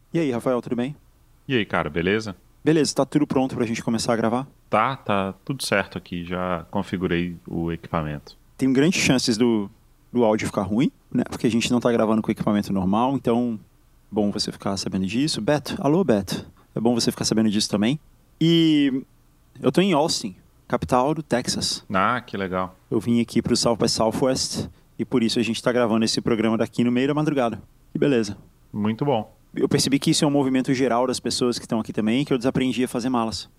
E aí, Rafael, tudo bem? E aí, cara, beleza? Beleza, tá tudo pronto pra gente começar a gravar? Tá tudo certo aqui, já configurei o equipamento. Tem grandes chances do áudio ficar ruim, né? Porque a gente não tá gravando com o equipamento normal, então, bom você ficar sabendo disso. Beto, alô, Beto. É bom você ficar sabendo disso também. E eu tô em Austin, capital do Texas. Ah, que legal. Eu vim aqui pro South by Southwest e por isso a gente tá gravando esse programa daqui no meio da madrugada. Que beleza. Muito bom. Eu percebi que isso é um movimento geral das pessoas que estão aqui também, que eu desaprendi a fazer malas.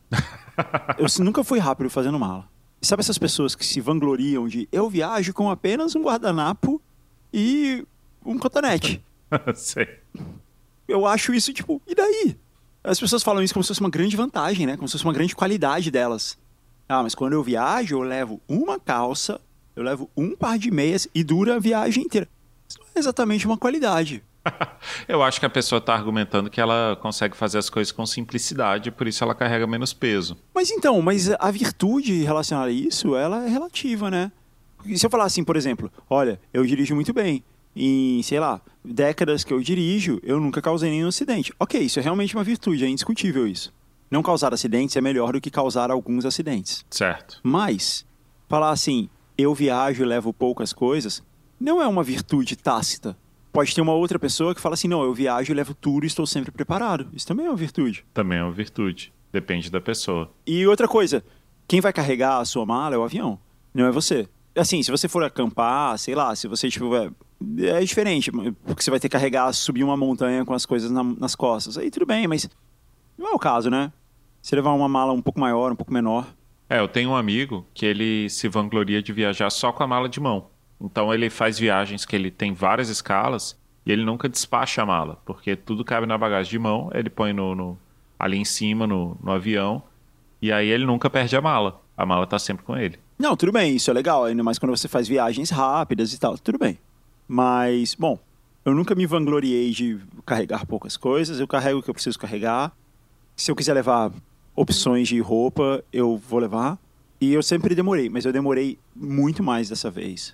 Nunca fui rápido fazendo mala. E sabe essas pessoas que se vangloriam de eu viajo com apenas um guardanapo e um cotonete? Sei. Eu acho isso, tipo, e daí? As pessoas falam isso como se fosse uma grande vantagem, né? Como se fosse uma grande qualidade delas. Ah, mas quando eu viajo, eu levo uma calça, eu levo um par de meias e dura a viagem inteira. Isso não é exatamente uma qualidade. Eu acho que a pessoa tá argumentando que ela consegue fazer as coisas com simplicidade, por isso ela carrega menos peso. Mas a virtude relacionada a isso, ela é relativa, né? Porque se eu falar assim, por exemplo, olha, eu dirijo muito bem. Em, sei lá, décadas que eu dirijo, eu nunca causei nenhum acidente. Ok, isso é realmente uma virtude, é indiscutível isso. Não causar acidentes é melhor do que causar alguns acidentes. Certo. Mas, falar assim, eu viajo e levo poucas coisas, não é uma virtude tácita. Pode ter uma outra pessoa que fala assim, não, eu viajo e levo tudo e estou sempre preparado. Isso também é uma virtude. Também é uma virtude. Depende da pessoa. E outra coisa, quem vai carregar a sua mala é o avião, não é você. Assim, se você for acampar, sei lá, se você, tipo, é diferente, porque você vai ter que carregar, subir uma montanha com as coisas nas costas. Aí tudo bem, mas não é o caso, né? Se levar uma mala um pouco maior, um pouco menor. Eu tenho um amigo que ele se vangloria de viajar só com a mala de mão. Então ele faz viagens que ele tem várias escalas e ele nunca despacha a mala, porque tudo cabe na bagagem de mão, ele põe ali em cima no avião e aí ele nunca perde a mala. A mala tá sempre com ele. Não, tudo bem, isso é legal, ainda mais quando você faz viagens rápidas e tal, tudo bem. Mas, bom, eu nunca me vangloriei de carregar poucas coisas, eu carrego o que eu preciso carregar. Se eu quiser levar opções de roupa, eu vou levar. E eu sempre demorei, mas eu demorei muito mais dessa vez.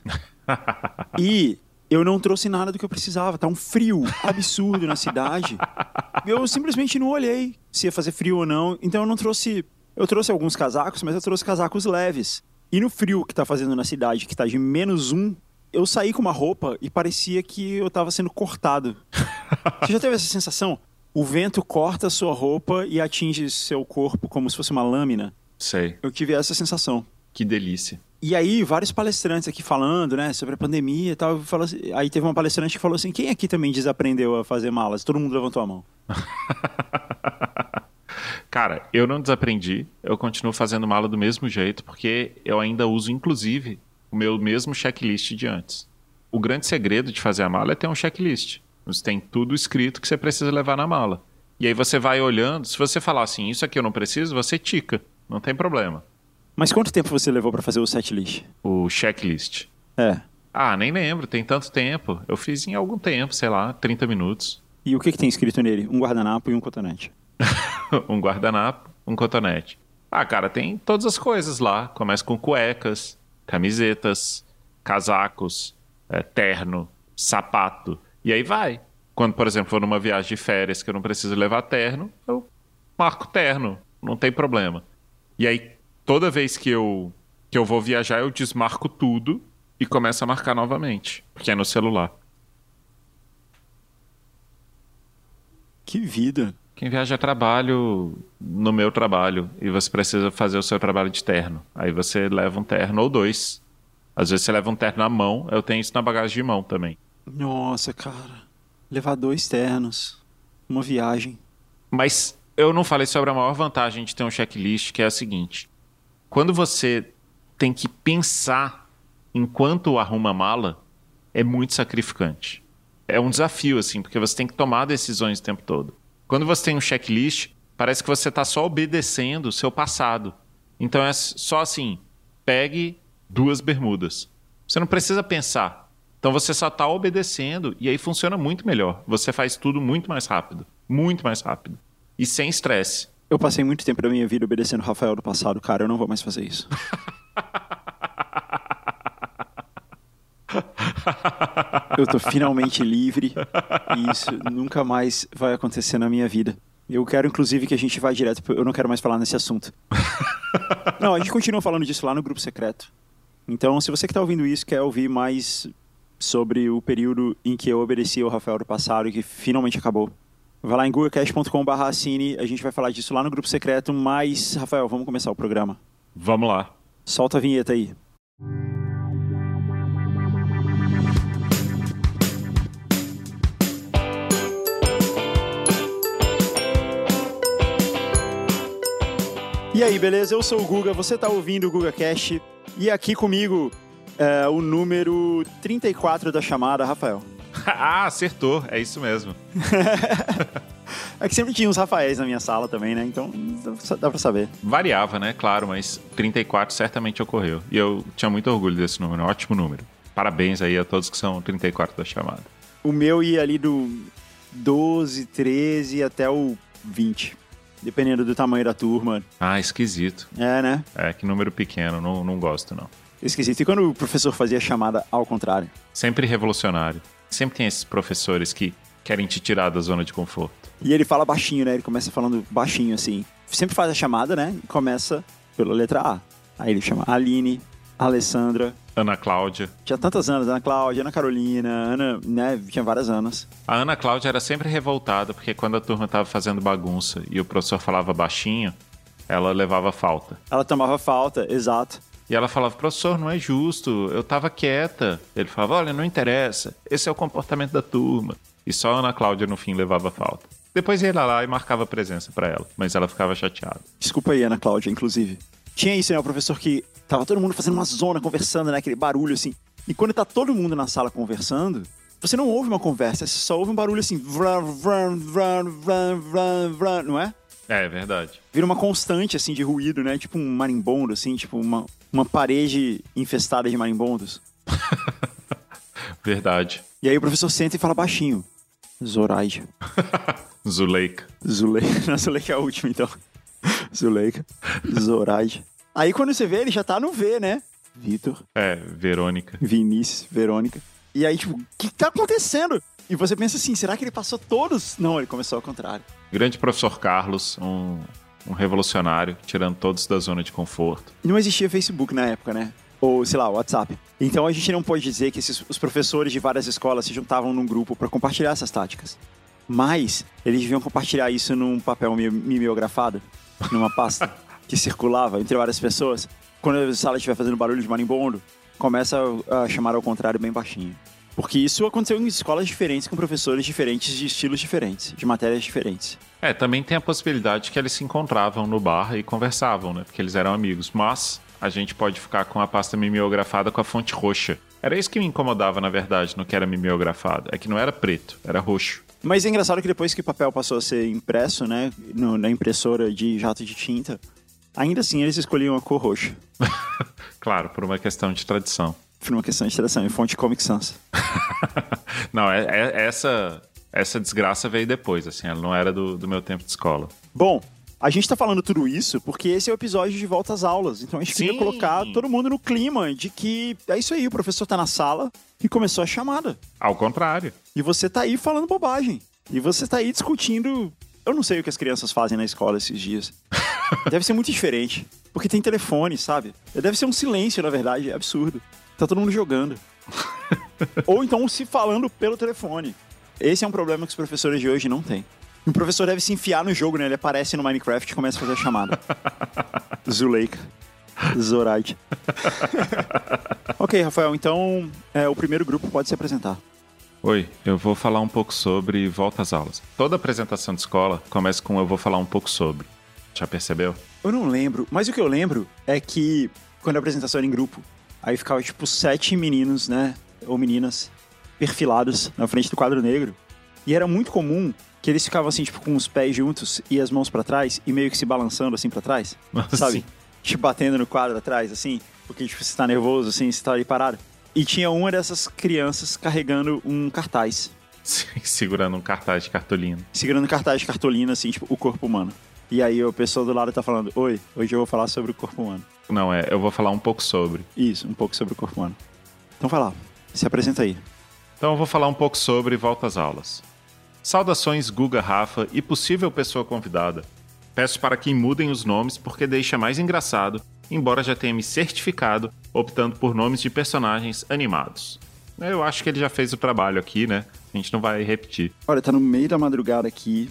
E eu não trouxe nada do que eu precisava. Tá um frio absurdo na cidade. Eu simplesmente não olhei se ia fazer frio ou não. Então eu não trouxe. Eu trouxe alguns casacos, mas eu trouxe casacos leves. E no frio que tá fazendo na cidade, que tá de -1, eu saí com uma roupa e parecia que eu tava sendo cortado. Você já teve essa sensação? O vento corta a sua roupa e atinge seu corpo como se fosse uma lâmina. Sei. Eu tive essa sensação. Que delícia. E aí, vários palestrantes aqui falando, né, sobre a pandemia e tal. Aí teve uma palestrante que falou assim: quem aqui também desaprendeu a fazer malas? Todo mundo levantou a mão. Cara, eu não desaprendi, eu continuo fazendo mala do mesmo jeito, porque eu ainda uso, inclusive, o meu mesmo checklist de antes. O grande segredo de fazer a mala é ter um checklist. Você tem tudo escrito que você precisa levar na mala. E aí você vai olhando, se você falar assim, isso aqui eu não preciso, você tica, não tem problema. Mas quanto tempo você levou pra fazer o setlist? O checklist. É. Ah, nem lembro, tem tanto tempo. Eu fiz em algum tempo, sei lá, 30 minutos. E o que que tem escrito nele? Um guardanapo e um cotonete. Um guardanapo, um cotonete. Ah, cara, tem todas as coisas lá. Começa com cuecas, camisetas, casacos, terno, sapato. E aí vai. Quando, por exemplo, for numa viagem de férias que eu não preciso levar terno, eu marco terno. Não tem problema. E aí, toda vez que eu vou viajar, eu desmarco tudo e começo a marcar novamente. Porque é no celular. Que vida. Quem viaja é trabalho no meu trabalho e você precisa fazer o seu trabalho de terno. Aí você leva um terno ou dois. Às vezes você leva um terno na mão, eu tenho isso na bagagem de mão também. Nossa, cara. Levar 2 ternos. Uma viagem. Mas eu não falei sobre a maior vantagem de ter um checklist, que é a seguinte. Quando você tem que pensar enquanto arruma a mala, é muito sacrificante. É um desafio, assim, porque você tem que tomar decisões o tempo todo. Quando você tem um checklist, parece que você está só obedecendo o seu passado. Então é só assim, pegue 2 bermudas. Você não precisa pensar. Então você só está obedecendo e aí funciona muito melhor. Você faz tudo muito mais rápido. Muito mais rápido. E sem estresse. Eu passei muito tempo da minha vida obedecendo o Rafael do passado, cara. Eu não vou mais fazer isso. Eu tô finalmente livre e isso nunca mais vai acontecer na minha vida. Eu quero, inclusive, que a gente vá direto... Eu não quero mais falar nesse assunto. Não, a gente continua falando disso lá no grupo secreto. Então, se você que tá ouvindo isso quer ouvir mais sobre o período em que eu obedeci ao Rafael do passado e que finalmente acabou, vai lá em googlecast.com/assine. A gente vai falar disso lá no grupo secreto. Mas, Rafael, vamos começar o programa. Vamos lá. Solta a vinheta aí. E aí, beleza? Eu sou o Guga, você tá ouvindo o GugaCast e aqui comigo é o número 34 da chamada, Rafael. Ah, acertou. É isso mesmo. É que sempre tinha uns Rafaéis na minha sala também, né? Então dá pra saber. Variava, né? Claro, mas 34 certamente ocorreu. E eu tinha muito orgulho desse número. Ótimo número. Parabéns aí a todos que são 34 da chamada. O meu ia ali do 12, 13 até o 20. Dependendo do tamanho da turma. Ah, esquisito. É, né? É, que número pequeno. Não gosto, não. Esquisito. E quando o professor fazia a chamada ao contrário? Sempre revolucionário. Sempre tem esses professores que querem te tirar da zona de conforto. E ele fala baixinho, né? Ele começa falando baixinho, assim. Sempre faz a chamada, né? E começa pela letra A. Aí ele chama Aline, Alessandra... Ana Cláudia. Tinha tantas Anas, Ana Cláudia, Ana Carolina, Ana, né? Tinha várias Anas. A Ana Cláudia era sempre revoltada, porque quando a turma tava fazendo bagunça e o professor falava baixinho, ela levava falta. Ela tomava falta, exato. E ela falava, professor, não é justo, eu tava quieta. Ele falava, olha, não interessa, esse é o comportamento da turma. E só a Ana Cláudia, no fim, levava falta. Depois ia lá e marcava presença pra ela, mas ela ficava chateada. Desculpa aí, Ana Cláudia, inclusive. Tinha isso, né? O professor que tava todo mundo fazendo uma zona, conversando, né? Aquele barulho, assim. E quando tá todo mundo na sala conversando, você não ouve uma conversa, você só ouve um barulho assim... Vran, vran, vran, vran, vran, vran, não é? É verdade. Vira uma constante, assim, de ruído, né? Tipo um marimbondo, assim. Tipo uma parede infestada de marimbondos. Verdade. E aí o professor senta e fala baixinho. Zoraide. Zuleika. Zuleika. Não, Zuleika é a última, então. Zuleika. Zoraide. Aí quando você vê, ele já tá no V, né? Vitor. É, Verônica. Vinícius, Verônica. E aí, tipo, o que tá acontecendo? E você pensa assim, será que ele passou todos? Não, ele começou ao contrário. Grande professor Carlos, um revolucionário, tirando todos da zona de conforto. Não existia Facebook na época, né? Ou, sei lá, WhatsApp. Então a gente não pode dizer que os professores de várias escolas se juntavam num grupo para compartilhar essas táticas. Mas eles deviam compartilhar isso num papel mimeografado, numa pasta que circulava entre várias pessoas. Quando a sala estiver fazendo barulho de marimbondo, começa a chamar ao contrário bem baixinho. Porque isso aconteceu em escolas diferentes, com professores diferentes, de estilos diferentes, de matérias diferentes. É, também tem a possibilidade que eles se encontravam no bar e conversavam, né? Porque eles eram amigos. Mas a gente pode ficar com a pasta mimeografada com a fonte roxa. Era isso que me incomodava, na verdade, no que era mimeografado. É que não era preto, era roxo. Mas é engraçado que depois que o papel passou a ser impresso, né, na impressora de jato de tinta, ainda assim eles escolhiam a cor roxa. Claro, por uma questão de tradição. Por uma questão de tradição, em fonte Comic Sans. Não, essa desgraça veio depois, assim, ela não era do meu tempo de escola. Bom, a gente tá falando tudo isso porque esse é o episódio de volta às aulas. Então a gente queria colocar todo mundo no clima de que é isso aí, o professor tá na sala e começou a chamada. Ao contrário. E você tá aí falando bobagem. E você tá aí discutindo... Eu não sei o que as crianças fazem na escola esses dias. Deve ser muito diferente. Porque tem telefone, sabe? Deve ser um silêncio, na verdade. É absurdo. Tá todo mundo jogando. Ou então se falando pelo telefone. Esse é um problema que os professores de hoje não têm. O professor deve se enfiar no jogo, né? Ele aparece no Minecraft e começa a fazer a chamada. Zuleika. Zoraide. Ok, Rafael. Então, o primeiro grupo pode se apresentar. Oi, eu vou falar um pouco sobre volta às aulas. Toda apresentação de escola começa com eu vou falar um pouco sobre. Já percebeu? Eu não lembro, mas o que eu lembro é que quando a apresentação era em grupo, aí ficava tipo 7 meninos, né, ou meninas, perfilados na frente do quadro negro. E era muito comum que eles ficavam assim, tipo, com os pés juntos e as mãos pra trás e meio que se balançando assim pra trás, sabe? Sim. Tipo, batendo no quadro atrás, assim, porque tipo, você tá nervoso, assim, você tá ali parado. E tinha uma dessas crianças carregando um cartaz. Segurando um cartaz de cartolina. Segurando um cartaz de cartolina, assim, tipo, o corpo humano. E aí a pessoa do lado tá falando, oi, hoje eu vou falar sobre o corpo humano. Não, eu vou falar um pouco sobre. Isso, um pouco sobre o corpo humano. Então vai lá, se apresenta aí. Então eu vou falar um pouco sobre volta às aulas. Saudações Guga, Rafa e possível pessoa convidada. Peço para que mudem os nomes porque deixa mais engraçado, embora já tenha me certificado optando por nomes de personagens animados. Eu acho que ele já fez o trabalho aqui, né? A gente não vai repetir. Olha, tá no meio da madrugada aqui,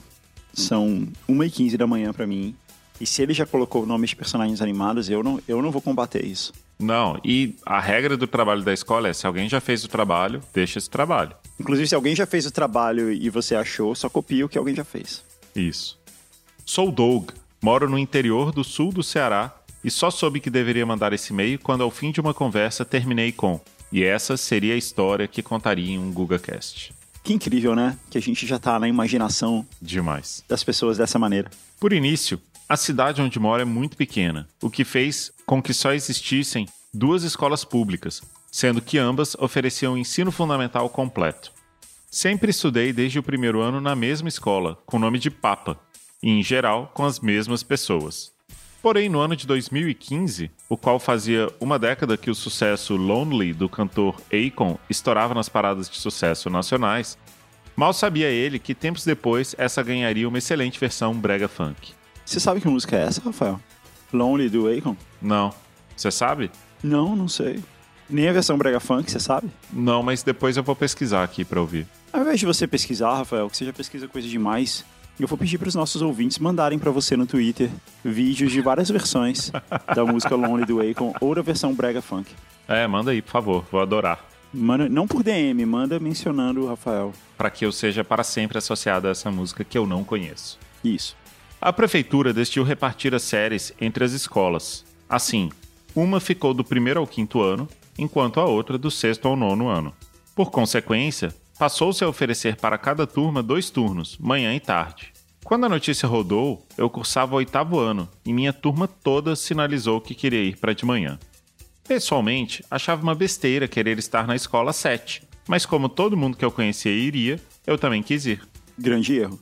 são 1h15 da manhã pra mim, e se ele já colocou nomes de personagens animados, eu não vou combater isso. Não, e a regra do trabalho da escola é, se alguém já fez o trabalho, deixa esse trabalho. Inclusive, se alguém já fez o trabalho e você achou, só copia o que alguém já fez. Isso. Sou Doug, moro no interior do sul do Ceará e só soube que deveria mandar esse e-mail quando ao fim de uma conversa terminei com "e essa seria a história que contaria em um GugaCast". Que incrível, né? Que a gente já tá na imaginação Demais. das pessoas dessa maneira. Por início, a cidade onde moro é muito pequena, o que fez com que só existissem 2 escolas públicas, sendo que ambas ofereciam ensino fundamental completo. Sempre estudei desde o primeiro ano na mesma escola, com o nome de Papa, e em geral com as mesmas pessoas. Porém, no ano de 2015, o qual fazia uma década que o sucesso Lonely do cantor Akon estourava nas paradas de sucesso nacionais, mal sabia ele que tempos depois essa ganharia uma excelente versão brega funk. Você sabe que música é essa, Rafael? Lonely do Akon? Não. Você sabe? Não sei. Nem a versão brega funk, você sabe? Não, mas depois eu vou pesquisar aqui pra ouvir. Ao invés de você pesquisar, Rafael, que você já pesquisa coisa demais, eu vou pedir para os nossos ouvintes mandarem para você no Twitter vídeos de várias versões da música Lonely do Akon ou da versão brega funk. Manda aí, por favor. Vou adorar. Manda, não por DM, manda mencionando o Rafael. Para que eu seja para sempre associado a essa música que eu não conheço. Isso. A prefeitura decidiu repartir as séries entre as escolas. Assim, uma ficou do 1º ao 5º ano, enquanto a outra do 6º ao 9º ano. Por consequência, passou-se a oferecer para cada turma 2 turnos, manhã e tarde. Quando a notícia rodou, eu cursava o 8º ano e minha turma toda sinalizou que queria ir para de manhã. Pessoalmente, achava uma besteira querer estar na escola às 7, mas como todo mundo que eu conhecia iria, eu também quis ir. Grande erro.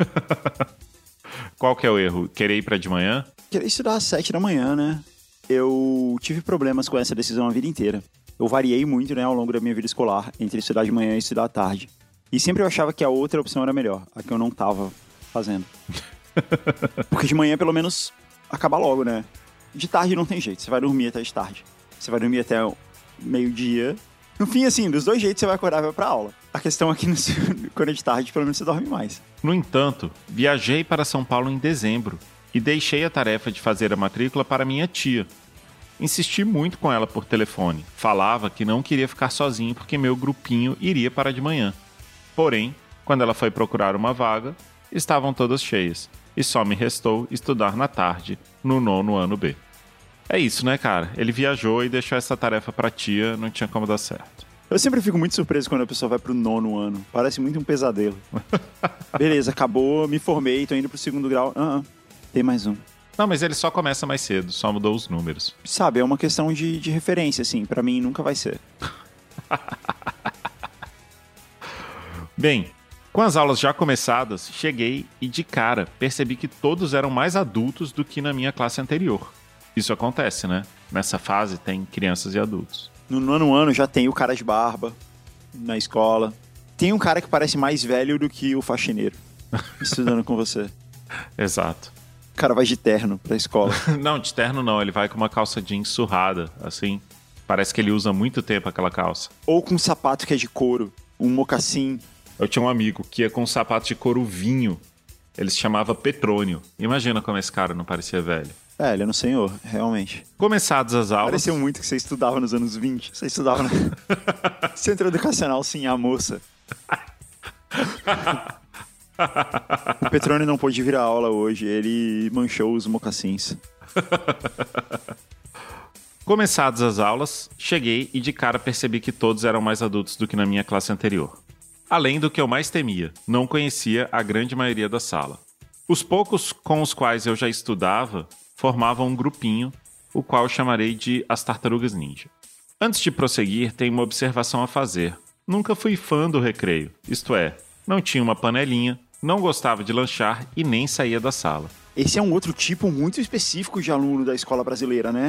Qual que é o erro? Querer ir para de manhã? Querer estudar às 7 da manhã, né? Eu tive problemas com essa decisão a vida inteira. Eu variei muito, né, ao longo da minha vida escolar, entre estudar de manhã e estudar à tarde. E sempre eu achava que a outra opção era melhor, a que eu não tava fazendo. Porque de manhã, pelo menos, acaba logo, né? De tarde não tem jeito, você vai dormir até de tarde. Você vai dormir até meio-dia. No fim, assim, dos 2 jeitos você vai acordar e vai pra aula. A questão aqui, quando é de tarde, pelo menos você dorme mais. No entanto, viajei para São Paulo em dezembro e deixei a tarefa de fazer a matrícula para minha tia. Insisti muito com ela por telefone. Falava que não queria ficar sozinho porque meu grupinho iria para de manhã. Porém, quando ela foi procurar uma vaga, estavam todas cheias. E só me restou estudar na tarde, no 9º ano B. É isso, né, cara? Ele viajou e deixou essa tarefa pra tia, não tinha como dar certo. Eu sempre fico muito surpreso quando a pessoa vai pro 9º ano. Parece muito um pesadelo. Beleza, acabou, me formei, tô indo pro 2º grau. Tem mais um. Não, mas ele só começa mais cedo, só mudou os números. Sabe, é uma questão de referência, assim. Pra mim, nunca vai ser. Bem, com as aulas já começadas, cheguei e de cara percebi que todos eram mais adultos do que na minha classe anterior. Isso acontece, né? Nessa fase tem crianças e adultos. No 9º ano já tem o cara de barba na escola. Tem um cara que parece mais velho do que o faxineiro estudando com você. Exato. O cara vai de terno pra escola. Não, de terno não. Ele vai com uma calça jeans surrada, assim. Parece que ele usa muito tempo aquela calça. Ou com um sapato que é de couro. Um mocassim. Eu tinha um amigo que ia com um sapato de couro vinho. Ele se chamava Petrônio. Imagina como esse cara não parecia velho. É, ele é um senhor, realmente. Começadas as aulas... Pareceu muito que você estudava nos anos 20. Você estudava no Centro Educacional Sim, a Moça. O Petrônio não pôde vir à aula hoje. Ele manchou os mocassins. Começadas as aulas, cheguei e de cara percebi que todos eram mais adultos do que na minha classe anterior. Além do que eu mais temia, não conhecia a grande maioria da sala. Os poucos com os quais eu já estudava formavam um grupinho, o qual chamarei de As Tartarugas Ninja. Antes de prosseguir, tenho uma observação a fazer. Nunca fui fã do recreio, isto é, não tinha uma panelinha, não gostava de lanchar e nem saía da sala. Esse é um outro tipo muito específico de aluno da escola brasileira, né?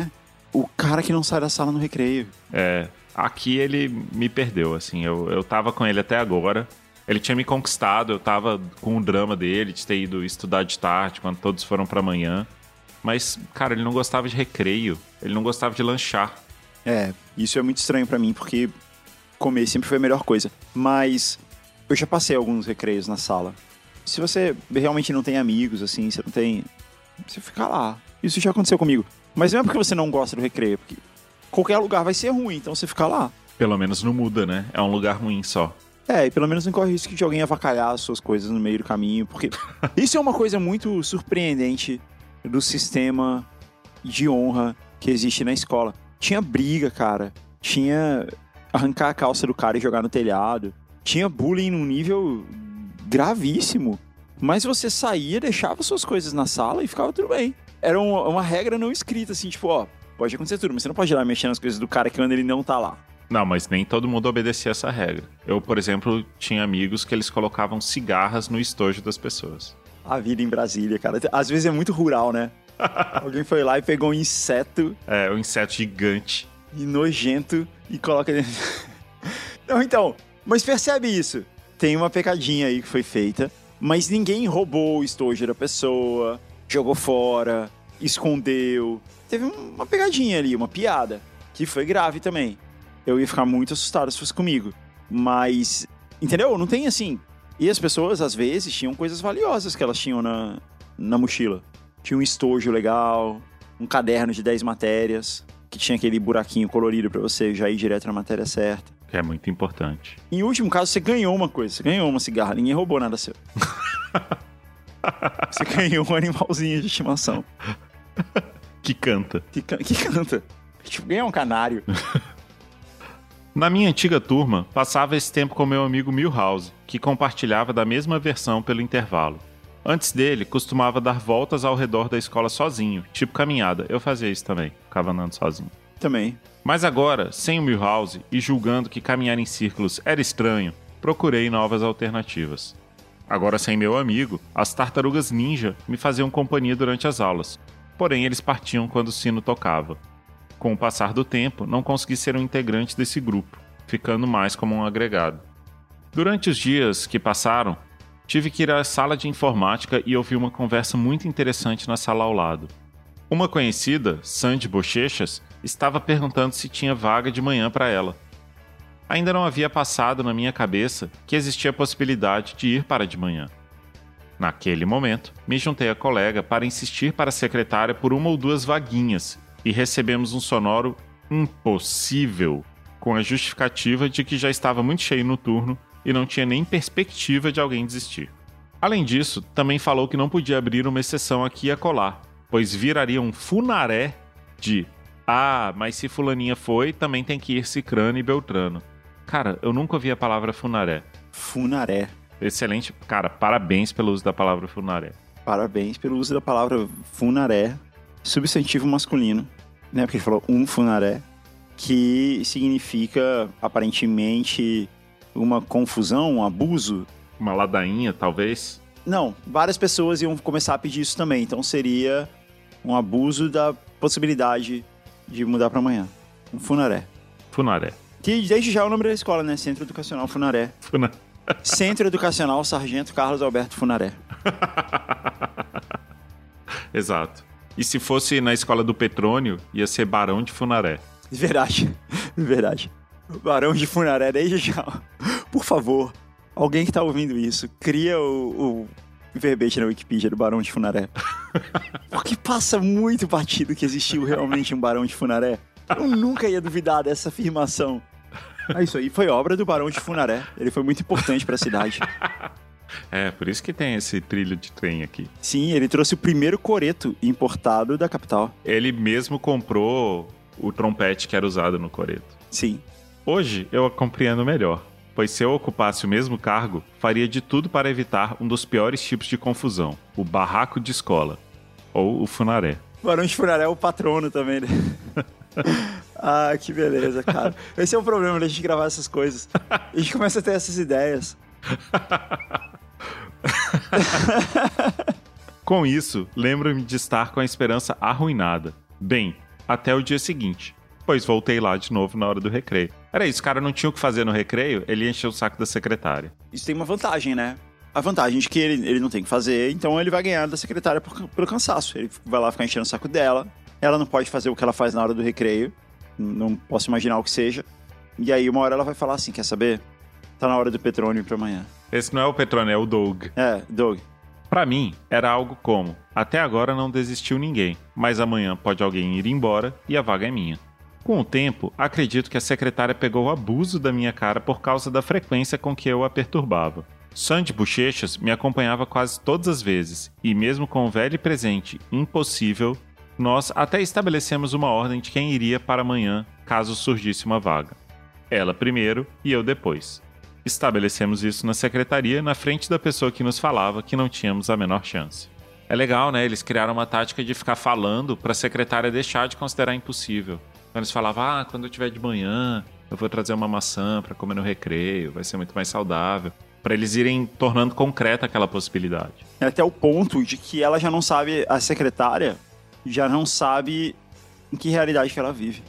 o cara que não sai da sala no recreio. Aqui ele me perdeu, assim. Eu tava com ele até agora. Ele tinha me conquistado, eu tava com o drama dele, de ter ido estudar de tarde, quando todos foram pra manhã. Mas, cara, ele não gostava de recreio, ele não gostava de lanchar. Isso é muito estranho pra mim, porque comer sempre foi a melhor coisa. Mas eu já passei alguns recreios na sala. Se você realmente não tem amigos, assim, você não tem... Você fica lá. Isso já aconteceu comigo. Mas não é porque você não gosta do recreio, é porque qualquer lugar vai ser ruim, então você fica lá. Pelo menos não muda, né? É um lugar ruim só. E pelo menos não corre risco de alguém avacalhar as suas coisas no meio do caminho, porque isso é uma coisa muito surpreendente do sistema de honra que existe na escola. Tinha briga, cara. Tinha arrancar a calça do cara e jogar no telhado. Tinha bullying num nível gravíssimo. Mas você saía, deixava suas coisas na sala e ficava tudo bem. Era uma regra não escrita, assim, tipo, pode acontecer tudo, mas você não pode ir lá mexendo nas coisas do cara quando ele não tá lá. Não, mas nem todo mundo obedecia essa regra. Eu, por exemplo, tinha amigos que eles colocavam cigarras no estojo das pessoas. A vida em Brasília, cara. Às vezes é muito rural, né? Alguém foi lá e pegou um inseto. Um inseto gigante. E nojento e coloca dentro. Não, então, mas percebe isso. Tem uma pecadinha aí que foi feita, mas ninguém roubou o estojo da pessoa, jogou fora, escondeu. Teve uma pegadinha ali, uma piada, que foi grave também. Eu ia ficar muito assustado se fosse comigo. Mas, entendeu? Não tem assim... E as pessoas, às vezes, tinham coisas valiosas que elas tinham na mochila. Tinha um estojo legal, um caderno de 10 matérias, que tinha aquele buraquinho colorido pra você já ir direto na matéria certa. Que é muito importante. Em último caso, você ganhou uma coisa. Você ganhou uma cigarra. Ninguém roubou nada seu. Você ganhou um animalzinho de estimação. Que canta. Que canta. Tipo, ganhou um canário. Na minha antiga turma, passava esse tempo com meu amigo Milhouse, que compartilhava da mesma versão pelo intervalo. Antes dele, costumava dar voltas ao redor da escola sozinho, tipo caminhada. Eu fazia isso também, ficava andando sozinho. Também. Mas agora, sem o Milhouse e julgando que caminhar em círculos era estranho, procurei novas alternativas. Agora sem meu amigo, as tartarugas ninja me faziam companhia durante as aulas, porém eles partiam quando o sino tocava. Com o passar do tempo, não consegui ser um integrante desse grupo, ficando mais como um agregado. Durante os dias que passaram, tive que ir à sala de informática e ouvir uma conversa muito interessante na sala ao lado. Uma conhecida, Sandy Bochechas, estava perguntando se tinha vaga de manhã para ela. Ainda não havia passado na minha cabeça que existia a possibilidade de ir para de manhã. Naquele momento, me juntei à colega para insistir para a secretária por uma ou duas vaguinhas e recebemos um sonoro impossível, com a justificativa de que já estava muito cheio no turno e não tinha nem perspectiva de alguém desistir. Além disso, também falou que não podia abrir uma exceção aqui e acolá, pois viraria um funaré de mas se fulaninha foi, também tem que ir Cicrano e Beltrano. Cara, eu nunca ouvi a palavra funaré. Funaré. Excelente. Cara, parabéns pelo uso da palavra funaré. Parabéns pelo uso da palavra funaré, substantivo masculino, né? Porque ele falou um funaré, que significa, aparentemente, uma confusão, um abuso. Uma ladainha, talvez? Não, várias pessoas iam começar a pedir isso também, então seria um abuso da possibilidade de mudar para amanhã. Um funaré. Funaré. Que desde já é o nome da escola, né? Centro Educacional Funaré. Centro Educacional Sargento Carlos Alberto Funaré. Exato. E se fosse na escola do Petrônio, ia ser Barão de Funaré. Verdade. Barão de Funaré, desde já. Por favor, alguém que tá ouvindo isso, cria o verbete na Wikipedia do Barão de Funaré. Porque passa muito batido que existiu realmente um Barão de Funaré. Eu nunca ia duvidar dessa afirmação. Isso aí foi obra do Barão de Funaré. Ele foi muito importante para a cidade. Por isso que tem esse trilho de trem aqui. Sim, ele trouxe o primeiro coreto importado da capital. Ele mesmo comprou o trompete que era usado no coreto. Sim. Hoje eu a compreendo melhor, pois se eu ocupasse o mesmo cargo, faria de tudo para evitar um dos piores tipos de confusão, o barraco de escola, ou o funaré. O Barão de Funaré é o patrono também, né? Que beleza, cara. Esse é o problema da gente gravar essas coisas. A gente começa a ter essas ideias. Com isso, lembro-me de estar com a esperança arruinada. Bem, até o dia seguinte, pois voltei lá de novo na hora do recreio. Era isso, o cara não tinha o que fazer no recreio, ele encheu o saco da secretária. Isso tem uma vantagem, né? A vantagem de que ele não tem que fazer, então ele vai ganhar da secretária pelo cansaço. Ele vai lá ficar enchendo o saco dela, ela não pode fazer o que ela faz na hora do recreio, não posso imaginar o que seja. E aí uma hora ela vai falar assim, quer saber? Tá na hora do Petrônio pra amanhã. Esse não é o Petrônio, é o Doug. É, Doug. Pra mim, era algo como, até agora não desistiu ninguém, mas amanhã pode alguém ir embora e a vaga é minha. Com o tempo, acredito que a secretária pegou o abuso da minha cara por causa da frequência com que eu a perturbava. Sandy Bochechas me acompanhava quase todas as vezes, e mesmo com o velho presente impossível, nós até estabelecemos uma ordem de quem iria para amanhã caso surgisse uma vaga. Ela primeiro e eu depois. Estabelecemos isso na secretaria, na frente da pessoa que nos falava que não tínhamos a menor chance. É legal, né? Eles criaram uma tática de ficar falando para a secretária deixar de considerar impossível. Então eles falavam, quando eu tiver de manhã, eu vou trazer uma maçã para comer no recreio, vai ser muito mais saudável. Para eles irem tornando concreta aquela possibilidade. Até o ponto de que ela já não sabe, a secretária já não sabe em que realidade que ela vive.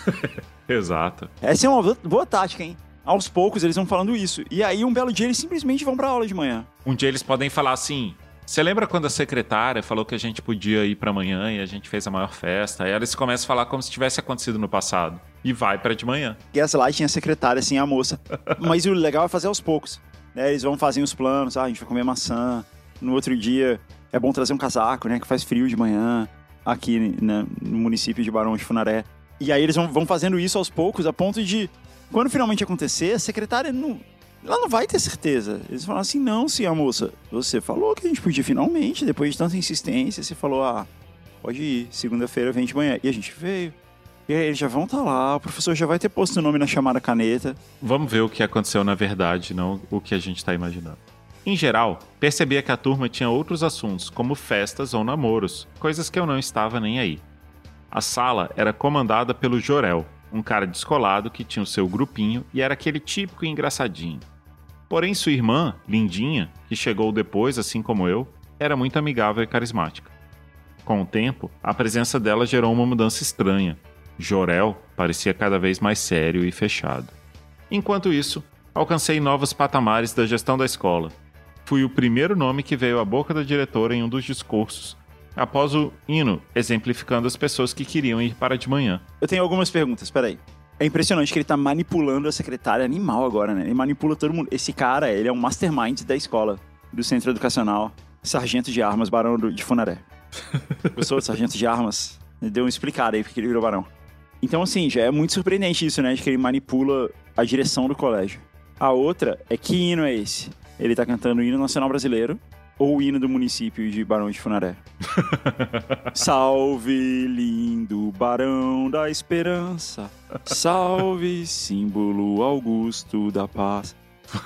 Exato. Essa é uma boa tática, hein? Aos poucos eles vão falando isso. E aí um belo dia eles simplesmente vão pra aula de manhã. Um dia eles podem falar assim, você lembra quando a secretária falou que a gente podia ir pra amanhã e a gente fez a maior festa? Aí eles começam a falar como se tivesse acontecido no passado. E vai pra de manhã. Gaslight, a secretária, assim, a moça. Mas o legal é fazer aos poucos. Né? Eles vão fazendo os planos, a gente vai comer maçã. No outro dia é bom trazer um casaco, né? Que faz frio de manhã. Aqui, né, no município de Barão de Funaré. E aí eles vão fazendo isso aos poucos, a ponto de, quando finalmente acontecer, a secretária ela não vai ter certeza. Eles falam assim, não, senhora moça, você falou que a gente podia finalmente, depois de tanta insistência, você falou, pode ir, segunda-feira vem de manhã. E a gente veio. E aí eles já vão estar lá, o professor já vai ter posto o nome na chamada caneta. Vamos ver o que aconteceu na verdade, não o que a gente está imaginando. Em geral, percebia que a turma tinha outros assuntos, como festas ou namoros, coisas que eu não estava nem aí. A sala era comandada pelo Jorel, um cara descolado que tinha o seu grupinho e era aquele típico engraçadinho. Porém, sua irmã, Lindinha, que chegou depois, assim como eu, era muito amigável e carismática. Com o tempo, a presença dela gerou uma mudança estranha. Jorel parecia cada vez mais sério e fechado. Enquanto isso, alcancei novos patamares da gestão da escola. Fui o primeiro nome que veio à boca da diretora em um dos discursos, após o hino exemplificando as pessoas que queriam ir para de manhã. Eu tenho algumas perguntas, peraí. É impressionante que ele tá manipulando a secretária animal agora, né? Ele manipula todo mundo. Esse cara, ele é um mastermind da escola, do centro educacional, sargento de armas, barão de Funaré. Gostou do sargento de armas? Deu uma explicada aí porque ele virou barão. Então, assim, já é muito surpreendente isso, né? De que ele manipula a direção do colégio. A outra é que hino é esse? Ele tá cantando o hino nacional brasileiro ou o hino do município de Barão de Funaré? Salve, lindo Barão da Esperança. Salve, símbolo augusto da paz.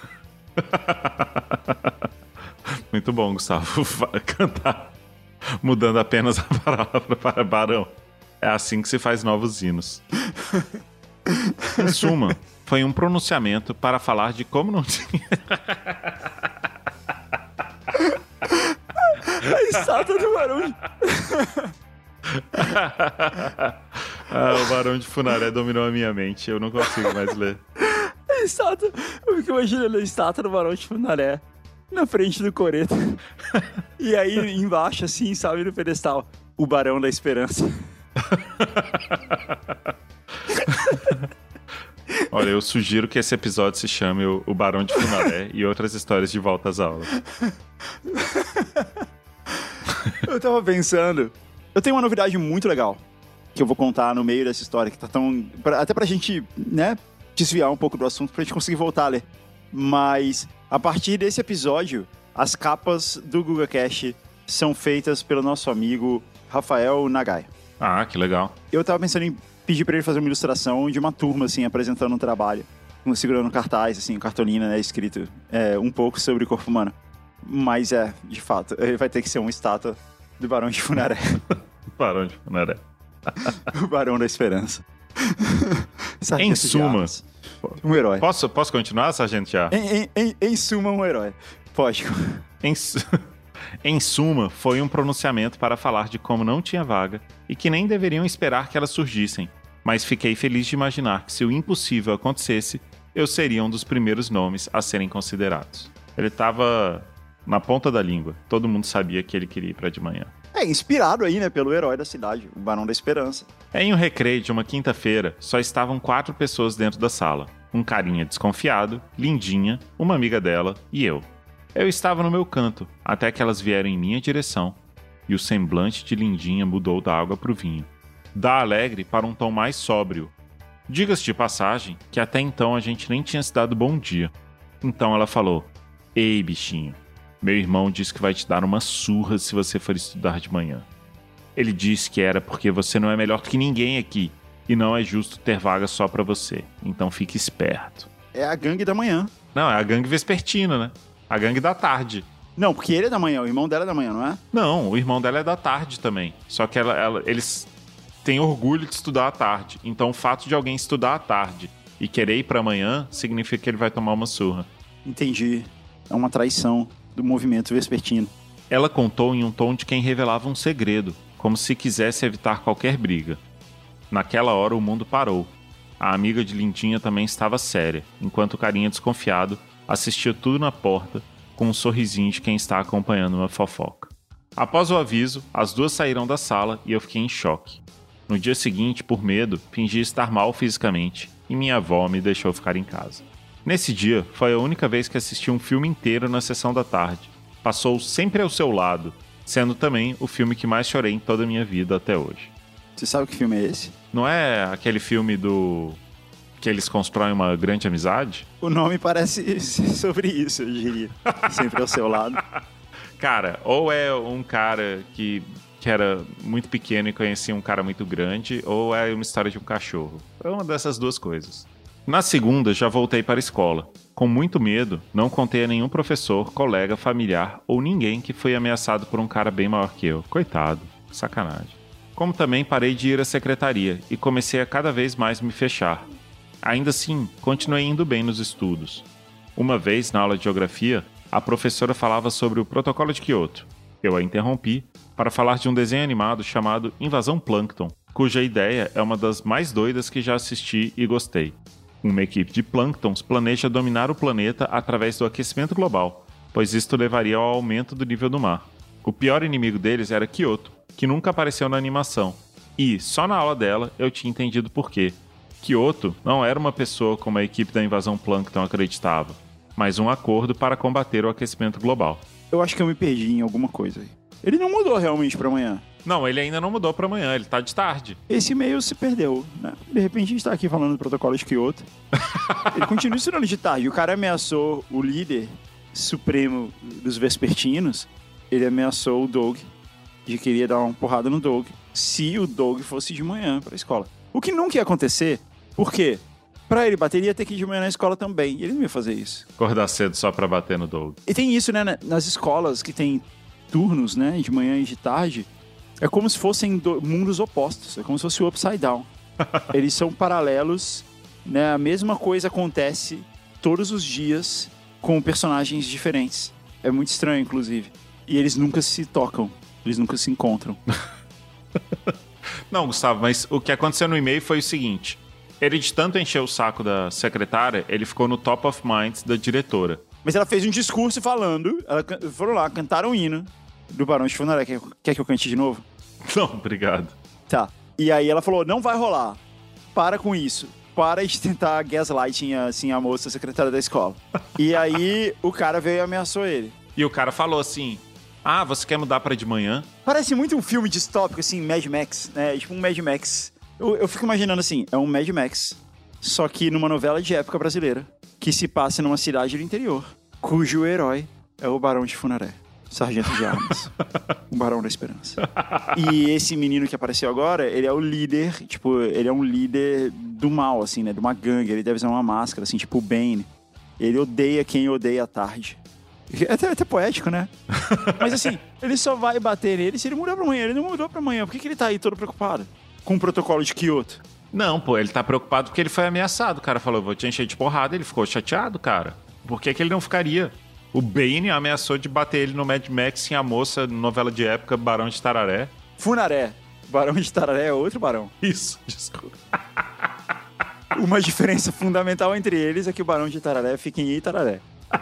Muito bom, Gustavo. Cantar mudando apenas a palavra para Barão. É assim que se faz novos hinos. Em suma, foi um pronunciamento para falar de como não tinha... A estátua do Barão o Barão de Funaré dominou a minha mente. Eu não consigo mais ler. A estátua... Eu fico imaginando a estátua do Barão de Funaré na frente do coreto. E aí embaixo, assim, sabe, no pedestal, o Barão da Esperança. Olha, eu sugiro que esse episódio se chame o Barão de Funaré e outras histórias de volta às aulas. Eu tava pensando, eu tenho uma novidade muito legal que eu vou contar no meio dessa história, que tá tão... até pra gente, né, desviar um pouco do assunto, pra gente conseguir voltar a ler. Mas, a partir desse episódio, as capas do GugaCast são feitas pelo nosso amigo Rafael Nagai. Ah, que legal. Eu tava pensando em pedir pra ele fazer uma ilustração de uma turma, assim, apresentando um trabalho, segurando um cartaz, assim, cartolina, né, escrito um pouco sobre o corpo humano. Mas de fato, ele vai ter que ser uma estátua do Barão de Funaré. Barão de Funaré. O Barão da Esperança. Em suma, um herói. Posso continuar, Sargento Já? Em suma, um herói. Pode. Em suma, foi um pronunciamento para falar de como não tinha vaga e que nem deveriam esperar que elas surgissem, mas fiquei feliz de imaginar que se o impossível acontecesse, eu seria um dos primeiros nomes a serem considerados. Ele estava na ponta da língua, todo mundo sabia que ele queria ir para de manhã. Inspirado aí, né, pelo herói da cidade, o Barão da Esperança. Em um recreio de uma quinta-feira, só estavam 4 pessoas dentro da sala. Um carinha desconfiado, Lindinha, uma amiga dela e eu. Eu estava no meu canto, até que elas vieram em minha direção, e o semblante de Lindinha mudou da água para o vinho. Da alegre para um tom mais sóbrio. Diga-se de passagem que até então a gente nem tinha se dado bom dia. Então ela falou: "Ei, bichinho, meu irmão disse que vai te dar uma surra se você for estudar de manhã. Ele disse que era porque você não é melhor que ninguém aqui, e não é justo ter vaga só pra você, então fique esperto." É a gangue da manhã. Não, é a gangue vespertina, né? A gangue da tarde. Não, porque ele é da manhã, o irmão dela é da manhã, não é? Não, o irmão dela é da tarde também. Só que eles têm orgulho de estudar à tarde. Então o fato de alguém estudar à tarde e querer ir pra manhã significa que ele vai tomar uma surra. Entendi. É uma traição do movimento vespertino. Ela contou em um tom de quem revelava um segredo, como se quisesse evitar qualquer briga. Naquela hora o mundo parou. A amiga de Lindinha também estava séria, enquanto o carinha desconfiado assistia tudo na porta, com um sorrisinho de quem está acompanhando uma fofoca. Após o aviso, as duas saíram da sala e eu fiquei em choque. No dia seguinte, por medo, fingi estar mal fisicamente e minha avó me deixou ficar em casa. Nesse dia, foi a única vez que assisti um filme inteiro na sessão da tarde. Passou Sempre ao Seu Lado, sendo também o filme que mais chorei em toda a minha vida até hoje. Você sabe que filme é esse? Não é aquele filme que eles constroem uma grande amizade? O nome parece sobre isso, eu diria. Sempre ao seu lado. Cara, ou é um cara que era muito pequeno e conhecia um cara muito grande, ou é uma história de um cachorro. É uma dessas duas coisas. Na segunda, já voltei para a escola. Com muito medo, não contei a nenhum professor, colega, familiar ou ninguém que foi ameaçado por um cara bem maior que eu. Coitado, sacanagem. Como também parei de ir à secretaria e comecei a cada vez mais me fechar. Ainda assim, continuei indo bem nos estudos. Uma vez, na aula de geografia, a professora falava sobre o Protocolo de Kyoto. Eu a interrompi para falar de um desenho animado chamado Invasão Plâncton, cuja ideia é uma das mais doidas que já assisti e gostei. Uma equipe de plânctons planeja dominar o planeta através do aquecimento global, pois isto levaria ao aumento do nível do mar. O pior inimigo deles era Kyoto, que nunca apareceu na animação. E, só na aula dela, eu tinha entendido por quê. Kyoto não era uma pessoa como a equipe da Invasão Plâncton acreditava, mas um acordo para combater o aquecimento global. Eu acho que eu me perdi em alguma coisa aí. Ele não mudou realmente pra amanhã. Não, ele ainda não mudou pra amanhã, ele tá de tarde. Esse e-mail se perdeu, né? De repente a gente tá aqui falando do protocolo de Kyoto. Ele continua estudando de tarde. O cara ameaçou o líder supremo dos vespertinos. Ele ameaçou o Doug de que iria dar uma porrada no Doug se o Doug fosse de manhã pra escola. O que nunca ia acontecer, por quê? Pra ele bater, ele ia ter que ir de manhã na escola também. E ele não ia fazer isso. Acordar cedo só pra bater no Doug. E tem isso, né? Nas escolas que tem turnos, né? De manhã e de tarde. É como se fossem mundos opostos. É como se fosse o Upside Down. Eles são paralelos, né? A mesma coisa acontece todos os dias com personagens diferentes. É muito estranho, inclusive. E eles nunca se tocam. Eles nunca se encontram. Não, Gustavo, mas o que aconteceu no e-mail foi o seguinte. Ele de tanto encher o saco da secretária, ele ficou no top of mind da diretora. Mas ela fez um discurso falando. Foram lá, cantaram o hino do Barão de Funeré. Quer que eu cante de novo? Não, obrigado. Tá. E aí ela falou, não vai rolar. Para com isso. Para de tentar gaslighting assim, a moça secretária da escola. E aí o cara veio e ameaçou ele. E o cara falou assim, você quer mudar pra de manhã? Parece muito um filme distópico, assim, Mad Max, né? Tipo um Mad Max. Eu fico imaginando assim, é um Mad Max, só que numa novela de época brasileira, que se passa numa cidade do interior, cujo herói é o Barão de Funeré, sargento de armas, o Barão da Esperança. E esse menino que apareceu agora, ele é o líder, tipo, ele é um líder do mal, assim, né? De uma gangue, ele deve usar uma máscara, assim, tipo o Bane. Ele odeia quem odeia à tarde. É até poético, né? Mas assim, ele só vai bater nele se ele mudar pra amanhã. Ele não mudou pra amanhã. Por que ele tá aí todo preocupado com o protocolo de Kyoto? Não, pô, ele tá preocupado porque ele foi ameaçado. O cara falou, vou te encher de porrada. Ele ficou chateado, cara. Por que ele não ficaria? O Bane ameaçou de bater ele no Mad Max em A Moça, novela de época, Barão de Tararé. Funaré. Barão de Tararé é outro barão. Isso, desculpa. Uma diferença fundamental entre eles é que o Barão de Tararé fica em Itararé.